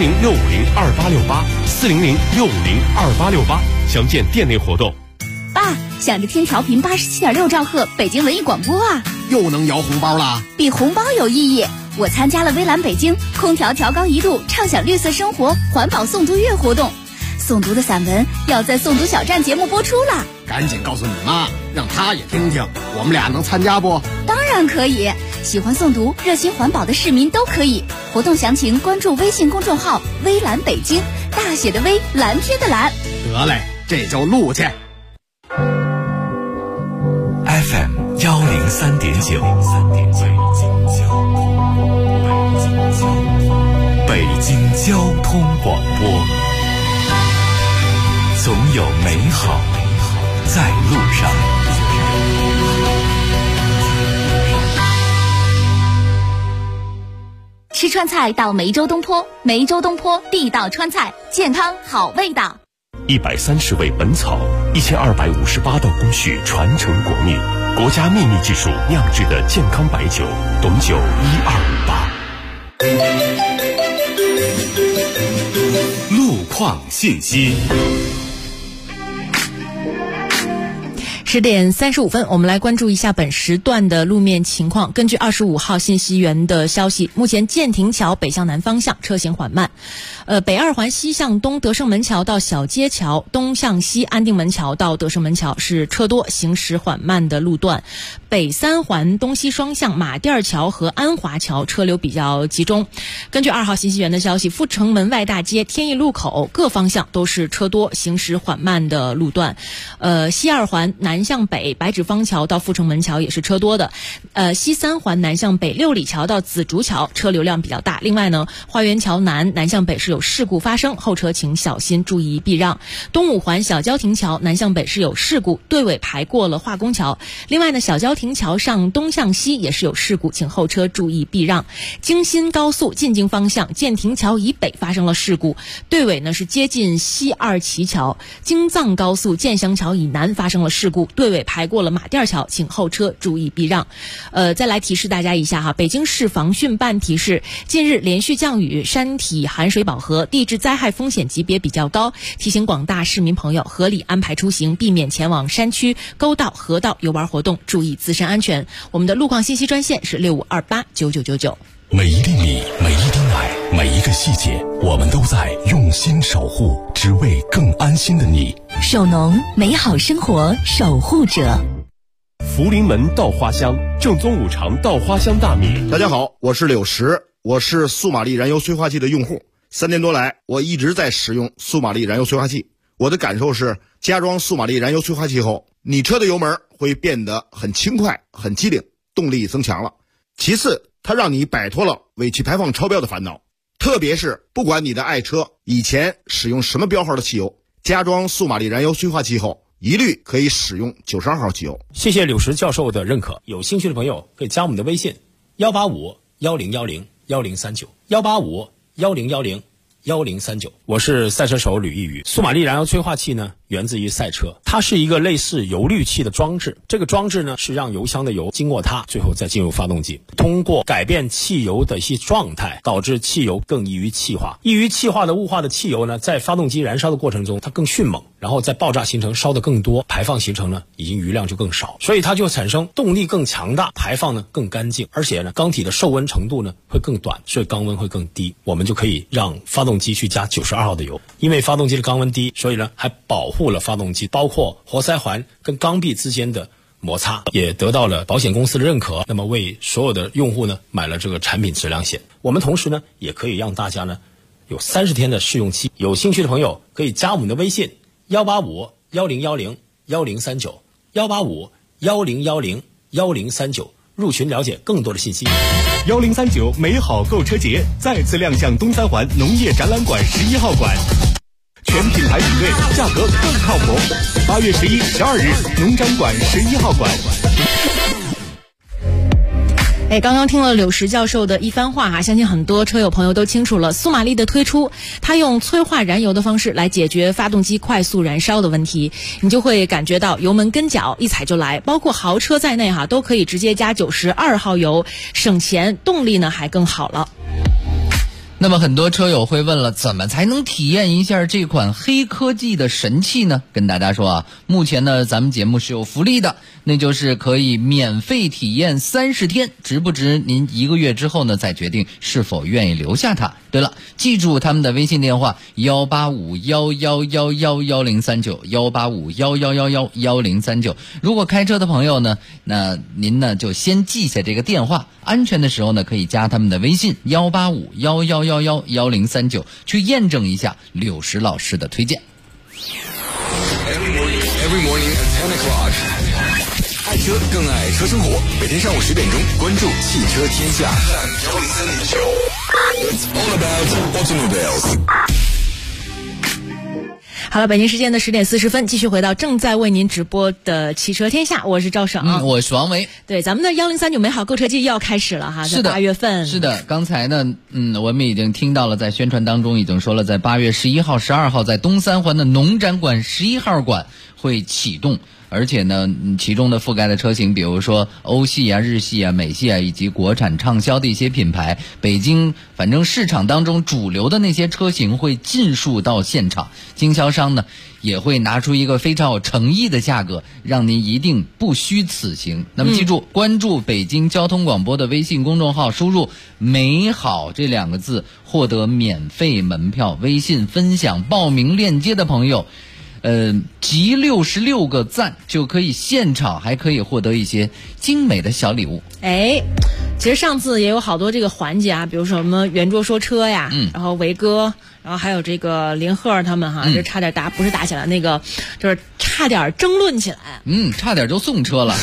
400-650-2868，400-650-2868，详见店内活动。 爸，想着天调频87.6兆赫北京文艺广播啊， 又能摇红包啦！ 比红包有意义。我参加了微蓝北京空调调高1度，畅享绿色生活环保诵读月活动。诵读的散文要在诵读小站节目播出了， 赶紧告诉你妈，让她也听听。我们俩能参加不？ 当然可以，喜欢诵读、热心环保的市民都可以。活动详情关注微信公众号“微蓝北京”，大写的微，蓝天的蓝。 得嘞，这就录去。 FM 103.9，北京交通广播，总有美好在路上。 吃川菜到梅州东坡，梅州东坡地道川菜，健康好味道。 130味本草，1258道工序传承国秘，国家秘密技术酿制的健康白酒，董酒1258。路况信息。 10点35分，我们来关注一下本时段的路面情况。根据25号信息源的消息，目前建亭桥北向南方向车行缓慢，北二环西向东德胜门桥到小街桥，东向西安定门桥到德胜门桥是车多行驶缓慢的路段。北三环东西双向马甸桥和安华桥车流比较集中。根据2号信息源的消息，阜成门外大街、天意路口各方向都是车多行驶缓慢的路段。西二环南向北白纸坊桥到阜成门桥也是车多的。西三环南向北六里桥到紫竹桥车流量比较大。另外呢，花园桥南南向北是有事故发生，后车请小心注意避让。东五环小交亭桥南向北是有事故，队尾排过了化工桥。另外呢，小交亭桥上东向西也是有事故，请后车注意避让。京新高速进京方向建亭桥以北发生了事故，队尾呢是接近西二旗桥。京藏高速建湘桥以南发生了事故，队尾排过了马甸桥，请后车注意避让。再来提示大家一下哈，北京市防汛办提示，近日连续降雨，山体含水饱和，地质灾害风险级别比较高，提醒广大市民朋友合理安排出行，避免前往山区、沟道、河道游玩活动，注意自身安全。我们的路况信息专线是65289999。 每一粒米，每一滴奶，每一个细节，我们都在用心守护，只为更安心的你。 首农，美好生活守护者。 福临门稻花香，正宗五常稻花香大米。 大家好，我是柳石，我是速马力燃油催化剂的用户。3年多来，我一直在使用速马力燃油催化剂。我的感受是，加装速马力燃油催化剂后，你车的油门会变得很轻快、很机灵，动力增强了。其次，它让你摆脱了尾气排放超标的烦恼。特别是不管你的爱车以前使用什么标号的汽油，加装速马力燃油催化剂后，一律可以使用92号汽油。 谢谢柳石教授的认可，有兴趣的朋友可以加我们的微信185-1010-1039，185-1010-1039。我是赛车手吕一宇。速马力燃油催化器呢，源自于赛车，它是一个类似油滤器的装置。这个装置呢，是让油箱的油经过它，最后再进入发动机，通过改变汽油的一些状态，导致汽油更易于气化。易于气化的雾化的汽油呢，在发动机燃烧的过程中，它更迅猛，然后在爆炸形成烧得更多，排放形成呢，已经余量就更少，所以它就产生动力更强大，排放呢更干净，而且呢，缸体的受温程度呢会更短，所以缸温会更低。我们就可以让发动机去加92号的油，因为发动机的缸温低，所以呢还保护了发动机，包括活塞环跟缸壁之间的摩擦，也得到了保险公司的认可。那么为所有的用户呢买了这个产品质量险。我们同时呢也可以让大家呢有30天的试用期。有兴趣的朋友可以加我们的微信185-1010-1039，185-1010-1039，入群了解更多的信息。 1039美好购车节再次亮相东三环农业展览馆11号馆，全品牌比对，价格更靠谱。8月11、12日，农展馆11号馆。 刚刚听了柳石教授的一番话哈，相信很多车友朋友都清楚了。苏马力的推出，它用催化燃油的方式来解决发动机快速燃烧的问题，你就会感觉到油门跟脚一踩就来，包括豪车在内哈，都可以直接加92号油，省钱，动力呢还更好了。 那么很多车友会问了，怎么才能体验一下这款黑科技的神器呢？跟大家说啊，目前呢咱们节目是有福利的，那就是可以免费体验30天，值不值您1个月之后呢再决定是否愿意留下它。对了，记住他们的微信电话18511111039，18511111039。如果开车的朋友呢，那您呢就先记下这个电话，安全的时候呢可以加他们的微信18511111039，去验证一下柳石老师的推荐。 Every morning at 10 o'clock， 爱车更爱车生活，每天上午10点钟关注汽车天下。It's all about automobiles。 好了，北京时间的10点40分，继续回到正在为您直播的汽车天下，我是赵爽， 我是王维。 对，咱们的1039美好购车季又要开始了哈，在8月份。 是的，刚才呢，我们已经听到了，在宣传当中已经说了，在8月11号、12号，在东三环的农展馆11号馆会启动。而且呢，其中的覆盖的车型，比如说欧系啊、日系啊、美系啊，以及国产畅销的一些品牌，北京反正市场当中主流的那些车型会尽数到现场，经销商呢也会拿出一个非常有诚意的价格，让您一定不虚此行。那么记住，关注北京交通广播的微信公众号，输入美好这2个字，获得免费门票。微信分享报名链接的朋友，集66个赞就可以现场还可以获得一些精美的小礼物。 其实上次也有好多这个环节啊，比如说什么圆桌说车呀，然后维哥，然后还有这个林鹤他们哈，这差点不是打起来，那个就是差点争论起来， 差点就送车了。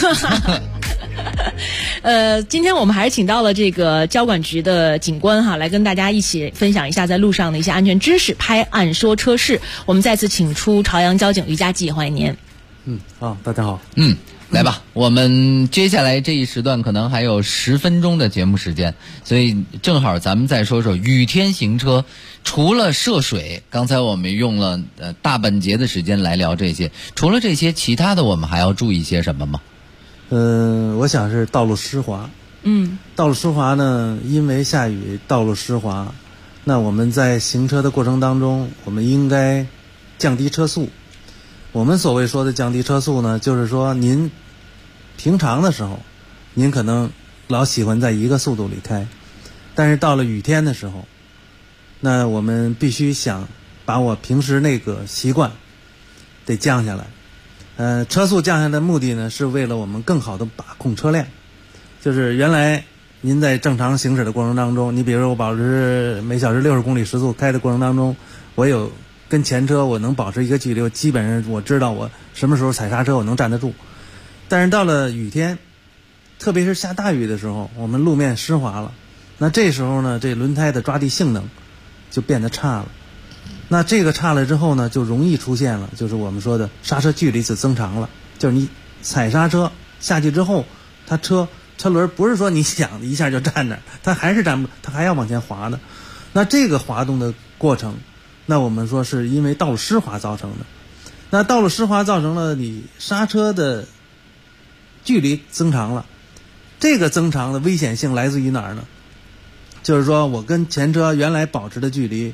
今天我们还是请到了这个交管局的警官哈，来跟大家一起分享一下在路上的一些安全知识，拍案说车事。我们再次请出朝阳交警于佳记，欢迎您。 大家好。 来吧，我们接下来这一时段可能还有10分钟的节目时间，所以正好咱们再说说雨天行车，除了涉水，刚才我们用了大半节的时间来聊这些，除了这些，其他的我们还要注意些什么吗？ 我想是道路湿滑。道路湿滑呢，因为下雨，道路湿滑，那我们在行车的过程当中，我们应该降低车速。我们所谓说的降低车速呢，就是说您平常的时候，您可能老喜欢在一个速度里开，但是到了雨天的时候，那我们必须想把我平时那个习惯得降下来。车速降下来的目的呢，是为了我们更好的把控车辆。就是原来您在正常行驶的过程当中，你比如说我保持每小时60公里时速开的过程当中，我有跟前车我能保持一个距离，基本上我知道我什么时候踩刹车我能站得住。但是到了雨天，特别是下大雨的时候，我们路面湿滑了，那这时候呢，这轮胎的抓地性能就变得差了。那这个差了之后呢，就容易出现了，就是我们说的刹车距离是增长了。就是你踩刹车下去之后，它车轮不是说你想一下就站那儿，它还是站不，它还要往前滑的。那这个滑动的过程，那我们说是因为道路湿滑造成的。那道路湿滑造成了你刹车的距离增长了，这个增长的危险性来自于哪儿呢？就是说我跟前车原来保持的距离，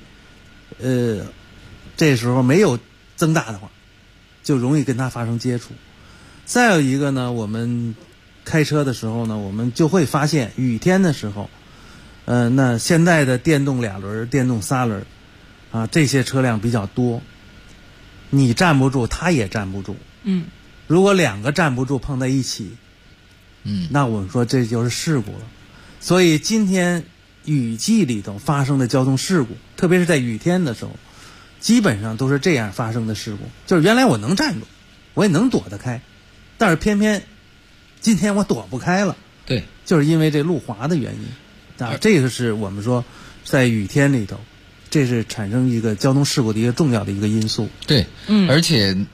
这时候没有增大的话，就容易跟它发生接触。再有一个呢，我们开车的时候呢，我们就会发现雨天的时候，那现在的电动2轮、电动3轮啊，这些车辆比较多，你站不住，它也站不住。如果2个站不住碰在一起，那我们说这就是事故了。所以今天雨季里头发生的交通事故，特别是在雨天的时候，基本上都是这样发生的事故。就是原来我能站住，我也能躲得开，但是偏偏今天我躲不开了。 对， 就是因为这路滑的原因啊，这个是我们说在雨天里头，这是产生一个交通事故的一个重要的一个因素。 对，而且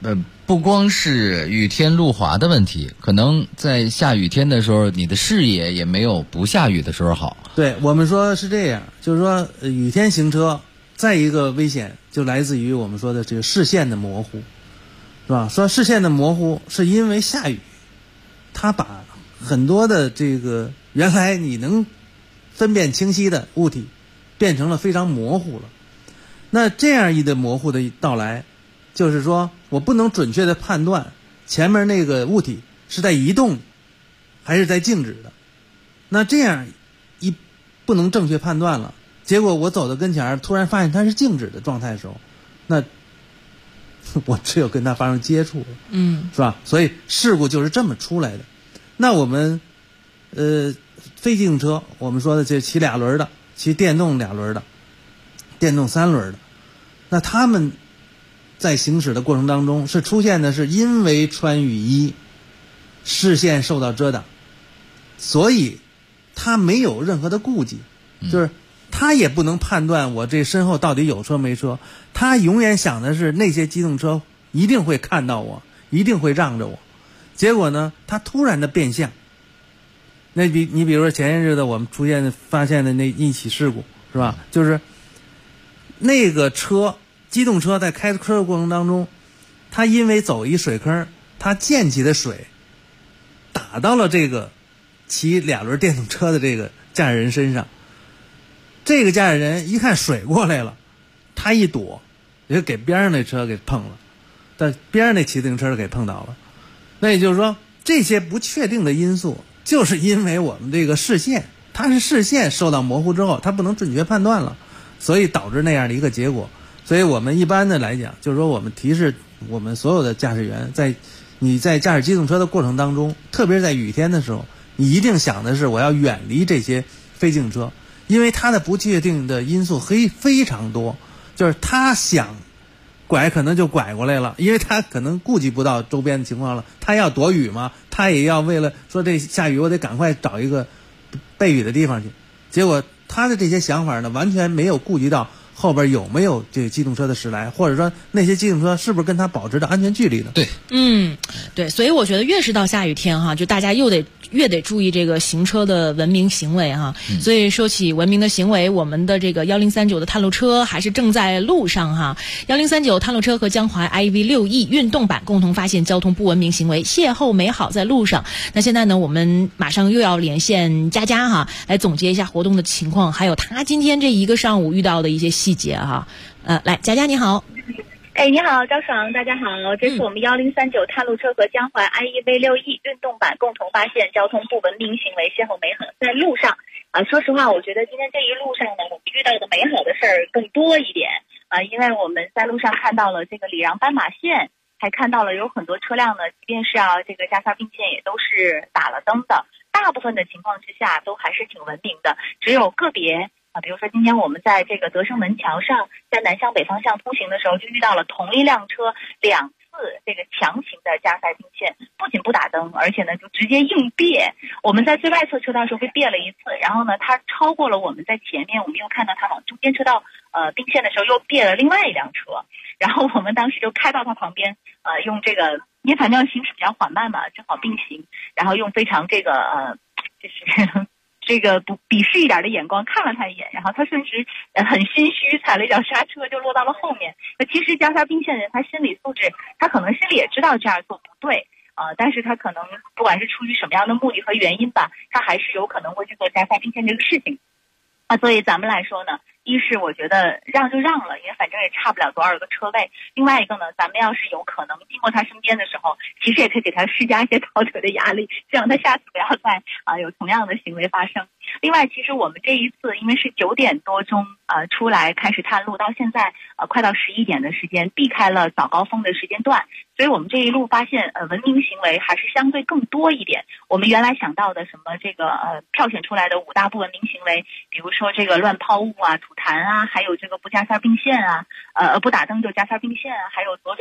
不光是雨天路滑的问题，可能在下雨天的时候，你的视野也没有不下雨的时候好。 对，我们说是这样，就是说雨天行车，再一个危险就来自于我们说的这个视线的模糊，是吧？说视线的模糊是因为下雨，它把很多的这个原来你能分辨清晰的物体变成了非常模糊了。那这样一个模糊的到来，就是说我不能准确的判断前面那个物体是在移动还是在静止的。那这样一不能正确判断了，结果我走到跟前突然发现它是静止的状态的时候，那我只有跟它发生接触了，是吧？所以事故就是这么出来的。那我们非机动车，我们说的这骑2轮的，骑电动2轮的，电动3轮的，那他们在行驶的过程当中是出现的是因为穿雨衣，视线受到遮挡，所以他没有任何的顾忌，就是他也不能判断我这身后到底有车没车，他永远想的是那些机动车一定会看到我，一定会让着我。结果呢，他突然的变向。你比如说前些日子我们发现的那一起事故，是吧？就是那个机动车在开车的过程当中，他因为走一水坑，他溅起的水打到了这个骑2轮电动车的这个驾驶人身上。这个驾驶人一看水过来了，他一躲，也给边上那车给碰了，但边上那骑自行车给碰倒了。那也就是说，这些不确定的因素就是因为我们这个视线，它是视线受到模糊之后，它不能准确判断了，所以导致那样的一个结果。所以我们一般的来讲，就是说我们提示我们所有的驾驶员，你在驾驶机动车的过程当中，特别是在雨天的时候，你一定想的是我要远离这些非机动车，因为它的不确定的因素非常多，就是他想拐可能就拐过来了，因为他可能顾及不到周边的情况了，他要躲雨嘛，他也要为了说这下雨我得赶快找一个避雨的地方去，结果他的这些想法呢，完全没有顾及到后边有没有这个机动车的驶来，或者说那些机动车是不是跟他保持着安全距离的。 对， 对，所以我觉得越是到下雨天哈，就大家越得注意这个行车的文明行为哈。所以说起文明的行为，我们的这个1039的探路车还是正在路上哈。1039探路车和江淮 IEV6E 运动版共同发现交通不文明行为，邂逅美好在路上。那现在呢，我们马上又要连线佳佳哈，来总结一下活动的情况，还有他今天这一个上午遇到的一些细节哈。来，佳佳你好。 你好，张爽，大家好。这是我们1039探路车和江淮 IEV6E 运动版共同发现交通不文明行为，邂逅美好在路上。说实话，我觉得今天这一路上呢，我们遇到的美好的事儿更多一点。因为我们在路上看到了这个礼让斑马线，还看到了有很多车辆呢，即便是这个加塞并线也都是打了灯的。大部分的情况之下都还是挺文明的，只有个别比如说今天我们在这个德胜门桥上，在南向北方向通行的时候，就遇到了同一辆车2次这个强行的加塞并线，不仅不打灯，而且呢就直接硬别。我们在最外侧车道时候被别了一次，然后呢他超过了我们在前面，我们又看到他往中间车道并线的时候又别了另外一辆车，然后我们当时就开到他旁边，用这个因为反正行驶比较缓慢嘛，正好并行，然后用非常这个就是这个不鄙视一点的眼光看了他一眼，然后他甚至很心虚，踩了一脚刹车就落到了后面。其实加塞并线人他心理素质，他可能心里也知道这样做不对但是他可能不管是出于什么样的目的和原因吧，他还是有可能会去做加塞并线这个事情。所以咱们来说呢，一是我觉得让就让了，因为反正也差不了多少个车位。另外一个呢，咱们要是有可能经过他身边的时候，其实也可以给他施加一些道德的压力，希望他下次不要再有同样的行为发生。另外，其实我们这一次因为是9点多钟出来开始探路，到现在快到11点的时间，避开了早高峰的时间段，所以我们这一路发现文明行为还是相对更多一点。我们原来想到的什么这个票选出来的5大不文明行为，比如说这个乱抛物吐痰还有这个不加塞并线不打灯就加塞并线还有左转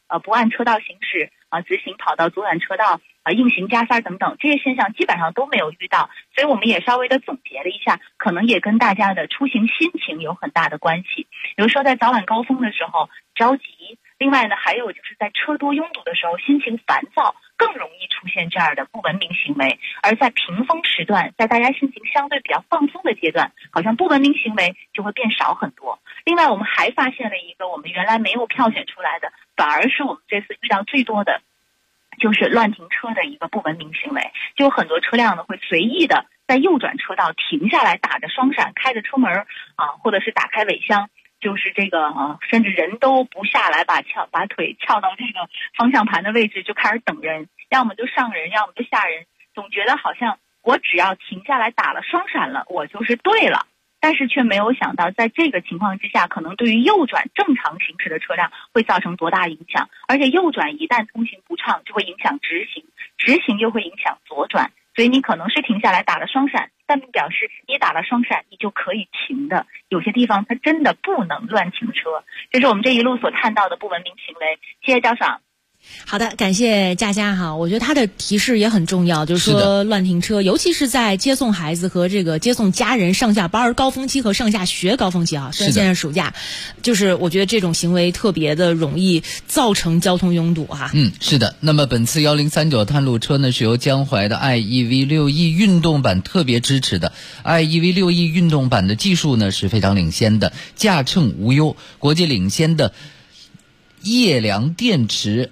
不按车道行驶直行跑到左转车道硬行加塞等等，这些现象基本上都没有遇到。所以我们也稍微的总结了一下，可能也跟大家的出行心情有很大的关系。比如说在早晚高峰的时候着急，另外呢还有就是在车多拥堵的时候心情烦躁，更容易出现这样的不文明行为。而在平峰时段，在大家心情相对比较放松的阶段，好像不文明行为就会变少很多。另外我们还发现了一个我们原来没有票选出来的，反而是我们这次遇到最多的，就是乱停车的一个不文明行为。就有很多车辆呢会随意的在右转车道停下来，打着双闪，开着车门或者是打开尾箱，就是这个甚至人都不下来，把腿翘到这个方向盘的位置就开始等人，要么就上人，要么就下人，总觉得好像我只要停下来打了双闪了，我就是对了。但是却没有想到，在这个情况之下，可能对于右转正常行驶的车辆会造成多大影响。而且右转一旦通行不畅，就会影响直行，直行又会影响左转。所以你可能是停下来打了双闪，但并表示你打了双闪你就可以停的。有些地方它真的不能乱停车，这是我们这一路所看到的不文明行为。谢谢赵爽。 好的，感谢佳佳哈。我觉得他的提示也很重要，就是说乱停车，尤其是在接送孩子和这个接送家人上下班高峰期和上下学高峰期虽然现在暑假，就是我觉得这种行为特别的容易造成交通拥堵哈。 是的。那么本次1039探路车呢，是由江淮的 iEV6E 运动版特别支持的。iEV6E 运动版的技术呢是非常领先的，驾乘无忧，国际领先的液量电池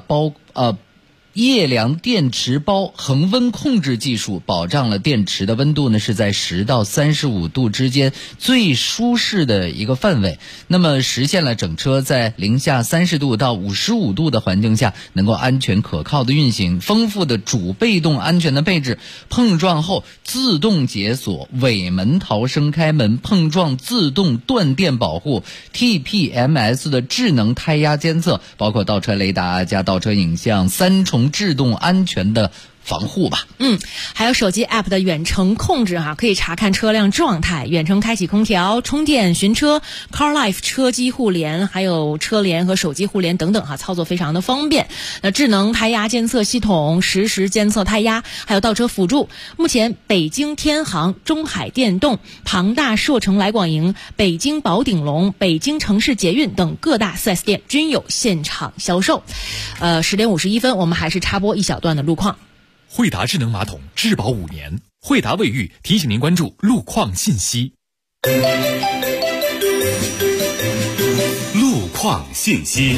液量电池包恒温控制技术，保障了电池的温度呢是在10到35度之间最舒适的一个范围，那么实现了整车在零下30度到55度的环境下能够安全可靠的运行。丰富的主被动安全的配置，碰撞后自动解锁，尾门逃生开门，碰撞自动断电保护， TPMS 的智能胎压监测，包括倒车雷达加倒车影像3重制动安全的防护吧。 还有手机 App 的远程控制可以查看车辆状态，远程开启空调、充电、寻车、CarLife 车机互联，还有车联和手机互联等等操作非常的方便。那智能胎压监测系统实时监测胎压，还有倒车辅助。目前北京天航、中海电动、庞大硕城来广营、北京宝鼎龙、北京城市捷运等各大 4S 店均有现场销售。10点51分，我们还是插播一小段的路况。 惠达智能马桶质保5年，惠达卫浴提醒您关注路况信息。 路况信息。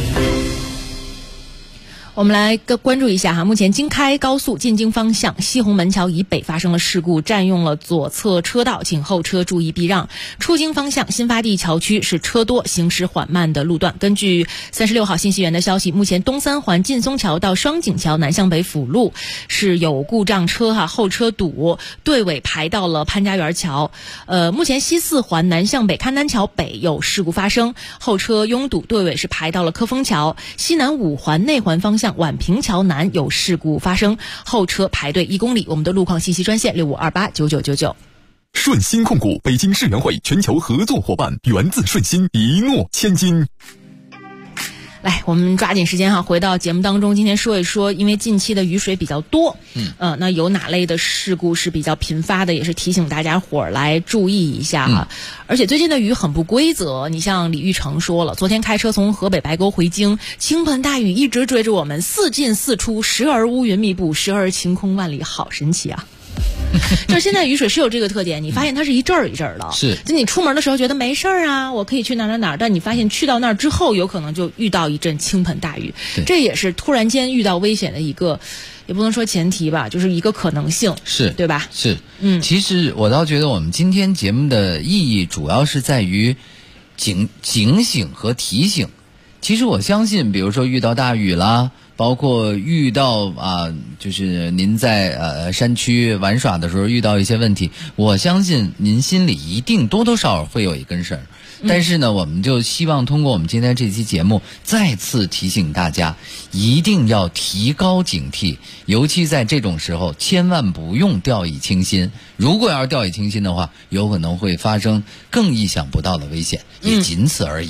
我们来关注一下目前京开高速进京方向西红门桥以北发生了事故，占用了左侧车道，请后车注意避让。出京方向新发地桥区是车多行驶缓慢的路段。根据36号信息源的消息，目前东三环劲松桥到双井桥南向北辅路是有故障车后车堵，队尾排到了潘家园桥。目前西四环南向北勘丹桥北有事故发生，后车拥堵，队尾是排到了科丰桥。西南五环内环方向宛平桥南有事故发生，后车排队1公里。我们的路况信息专线65289999。 顺鑫控股北京世园会全球合作伙伴，源自顺鑫，一诺千金。 来，我们抓紧时间回到节目当中，今天说一说，因为近期的雨水比较多，那有哪类的事故是比较频发的，也是提醒大家伙儿来注意一下而且最近的雨很不规则，你像李玉成说了，昨天开车从河北白沟回京，倾盆大雨一直追着我们，四进四出，时而乌云密布，时而晴空万里，好神奇啊。就是现在雨水是有这个特点，你发现它是一阵儿一阵儿的， 是就你出门的时候觉得没事儿啊，我可以去哪儿，但你发现去到那儿之后，有可能就遇到一阵倾盆大雨，这也是突然间遇到危险的一个，也不能说前提吧，就是一个可能性， 是对吧？ 是，其实我倒觉得我们今天节目的意义主要是在于警醒和提醒。其实我相信，比如说遇到大雨啦，包括遇到就是您在山区玩耍的时候遇到一些问题，我相信您心里一定多多少少会有一根绳。但是呢，我们就希望通过我们今天这期节目再次提醒大家，一定要提高警惕，尤其在这种时候千万不用掉以轻心。如果要是掉以轻心的话，有可能会发生更意想不到的危险，也仅此而已。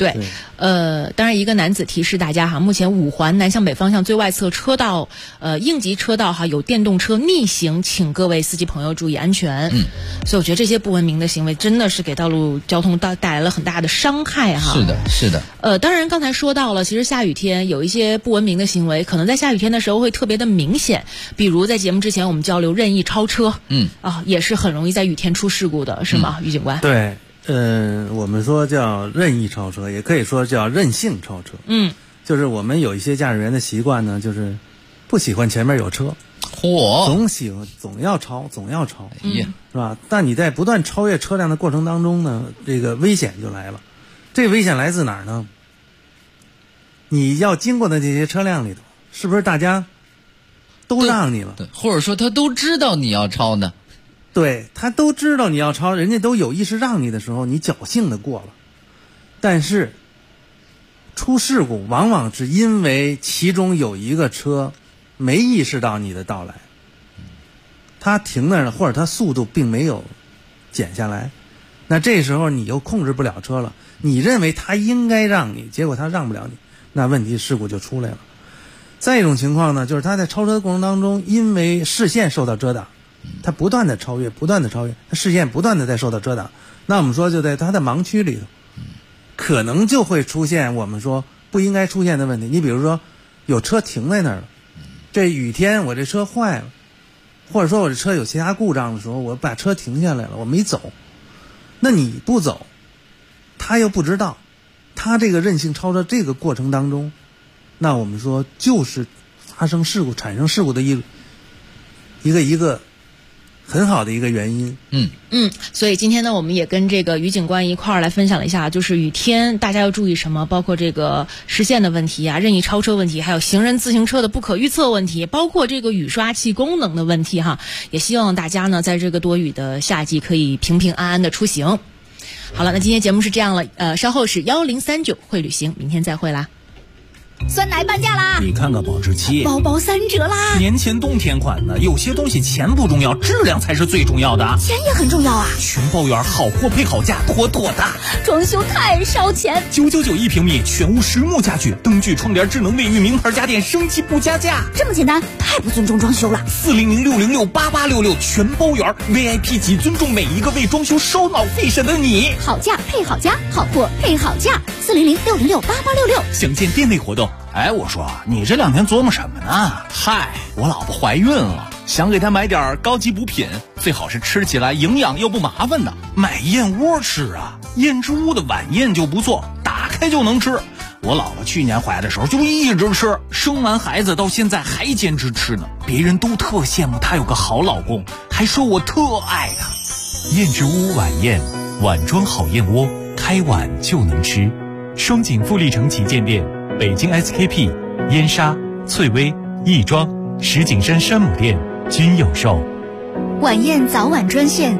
对，当然一个男子提示大家哈，目前5环南向北方向最外侧车道，应急车道哈有电动车逆行，请各位司机朋友注意安全。所以我觉得这些不文明的行为真的是给道路交通带来了很大的伤害哈。 是的，是的。 当然刚才说到了，其实下雨天有一些不文明的行为，可能在下雨天的时候会特别的明显，比如在节目之前我们交流任意超车，也是很容易在雨天出事故的，是吗，于警官？ 对。我们说叫任意超车，也可以说叫任性超车。就是我们有一些驾驶员的习惯呢，就是不喜欢前面有车，总要超，是吧？但你在不断超越车辆的过程当中呢，这个危险就来了。这个危险来自哪儿呢？你要经过的这些车辆里头，是不是大家都让你了？ 对，或者说他都知道你要超呢？ 对，他都知道你要超，人家都有意识让你的时候，你侥幸的过了。但是出事故往往是因为其中有一个车没意识到你的到来，他停那儿了，或者他速度并没有减下来，那这时候你又控制不了车了，你认为他应该让你，结果他让不了你，那问题事故就出来了。再一种情况呢，就是他在超车的过程当中，因为视线受到遮挡，他不断的超越，他视线不断的在受到遮挡，那我们说就在他的盲区里头，可能就会出现我们说不应该出现的问题。你比如说有车停在那儿了，这雨天我这车坏了，或者说我这车有其他故障的时候，我把车停下来了，我没走，那你不走，他又不知道，他这个任性超车这个过程当中，那我们说就是发生事故、产生事故的一个很好的一个原因。 所以今天呢，我们也跟这个于警官一块儿来分享了一下，就是雨天大家要注意什么，包括这个视线的问题啊，任意超车问题，还有行人自行车的不可预测问题，包括这个雨刷器功能的问题哈。也希望大家呢，在这个多雨的夏季可以平平安安的出行。好了，那今天节目是这样了，稍后是1039会旅行，明天再会啦。 酸奶半价啦！ 你看看保质期， 包包3折啦！ 年前冬天款的，有些东西钱不重要，质量才是最重要的。 钱也很重要啊！ 全包圆，好货配好价，妥妥的。 装修太烧钱 ，999一平米，全屋实木家具，灯具、窗帘、智能卫浴，名牌家电，升级不加价。 这么简单，太不尊重装修了。 400-606-8866，全包圆 ，VIP 级，尊重每一个为装修烧脑费神的你。 好价配好家，好货配好价，400-606-8866。 详见店内活动。 哎，我说你这2天琢磨什么呢？嗨，我老婆怀孕了，想给她买点高级补品，最好是吃起来营养又不麻烦的。买燕窝吃啊，燕之屋的晚宴就不错，打开就能吃。我老婆去年怀的时候就一直吃，生完孩子到现在还坚持吃呢。别人都特羡慕她有个好老公，还说我特爱她。 燕之屋晚宴，碗装好燕窝，开碗就能吃。双井富力城旗舰店。北京 SKP、燕莎、翠微、亦庄、石景山山姆店均有售。 晚宴早晚专线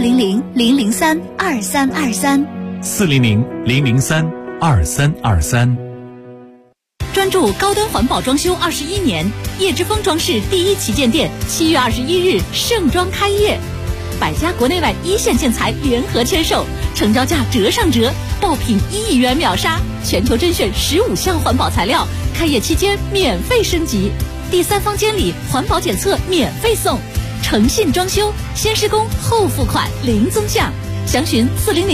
400-003-2323。 400-003-2323。 专注高端环保装修21年，叶之峰装饰第一旗舰店7月21日盛装开业，百家国内外一线建材联合签售，成交价折上折，爆品1亿元秒杀，全球甄选15项环保材料，开业期间免费升级，第3方监理环保检测免费送，诚信装修，先施工后付款零增项，详询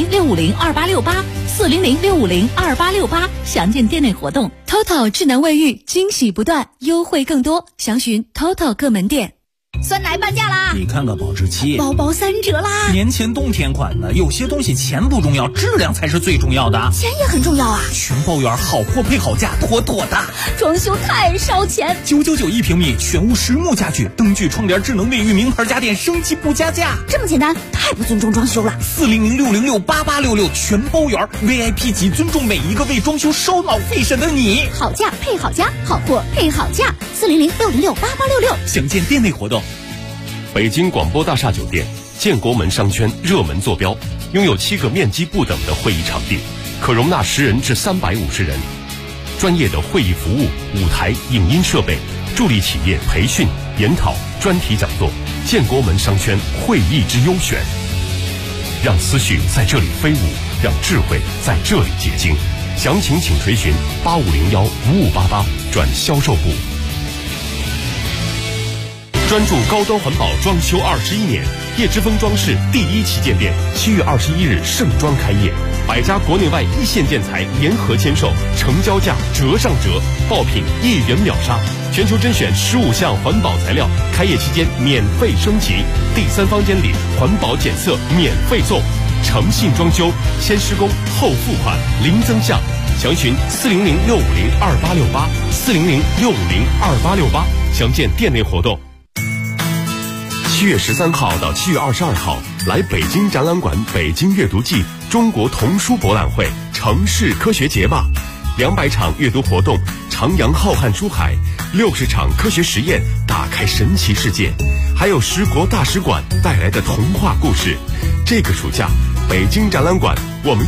400-650-2868，400-650-2868，详见店内活动。 TOTO 智能卫浴，惊喜不断，优惠更多，详询 TOTO 各门店。酸奶半价啦！ 你看看保质期， 包包3折啦！ 年前冬天款的，有些东西钱不重要，质量才是最重要的。 钱也很重要啊！ 全包圆，好货配好价，妥妥的。 装修太烧钱 ，999一平米，全屋实木家具，灯具、窗帘、智能卫浴，名牌家电，升级不加价。 这么简单，太不尊重装修了。 400-606-8866，全包圆 ，VIP 级，尊重每一个为装修烧脑费神的你。 好价配好家，好货配好价，400-606-8866。 详见店内活动。 北京广播大厦酒店建国门商圈热门坐标，拥有7个面积不等的会议场地，可容纳10人至350人。专业的会议服务、舞台、影音设备，助力企业培训、研讨、专题讲座。建国门商圈会议之优选，让思绪在这里飞舞，让智慧在这里结晶。 详情请垂询8501-5588转销售部。专注高端环保装修21年，叶之峰装饰第一旗舰店7月21日盛装开业，100家国内外一线建材联合签售，成交价折上折，爆品1元秒杀，全球甄选15项环保材料，开业期间免费升级，第3方监理，环保检测免费送，诚信装修，先施工后付款，零增项，详询400-650-2868，400-650-2868，详见店内活动。7月13号到7月22号，来北京展览馆北京阅读季中国童书博览会城市科学节吧，200场阅读活动，徜徉浩瀚书海，60场科学实验，打开神奇世界，还有10国大使馆带来的童话故事。这个暑假，北京展览馆我们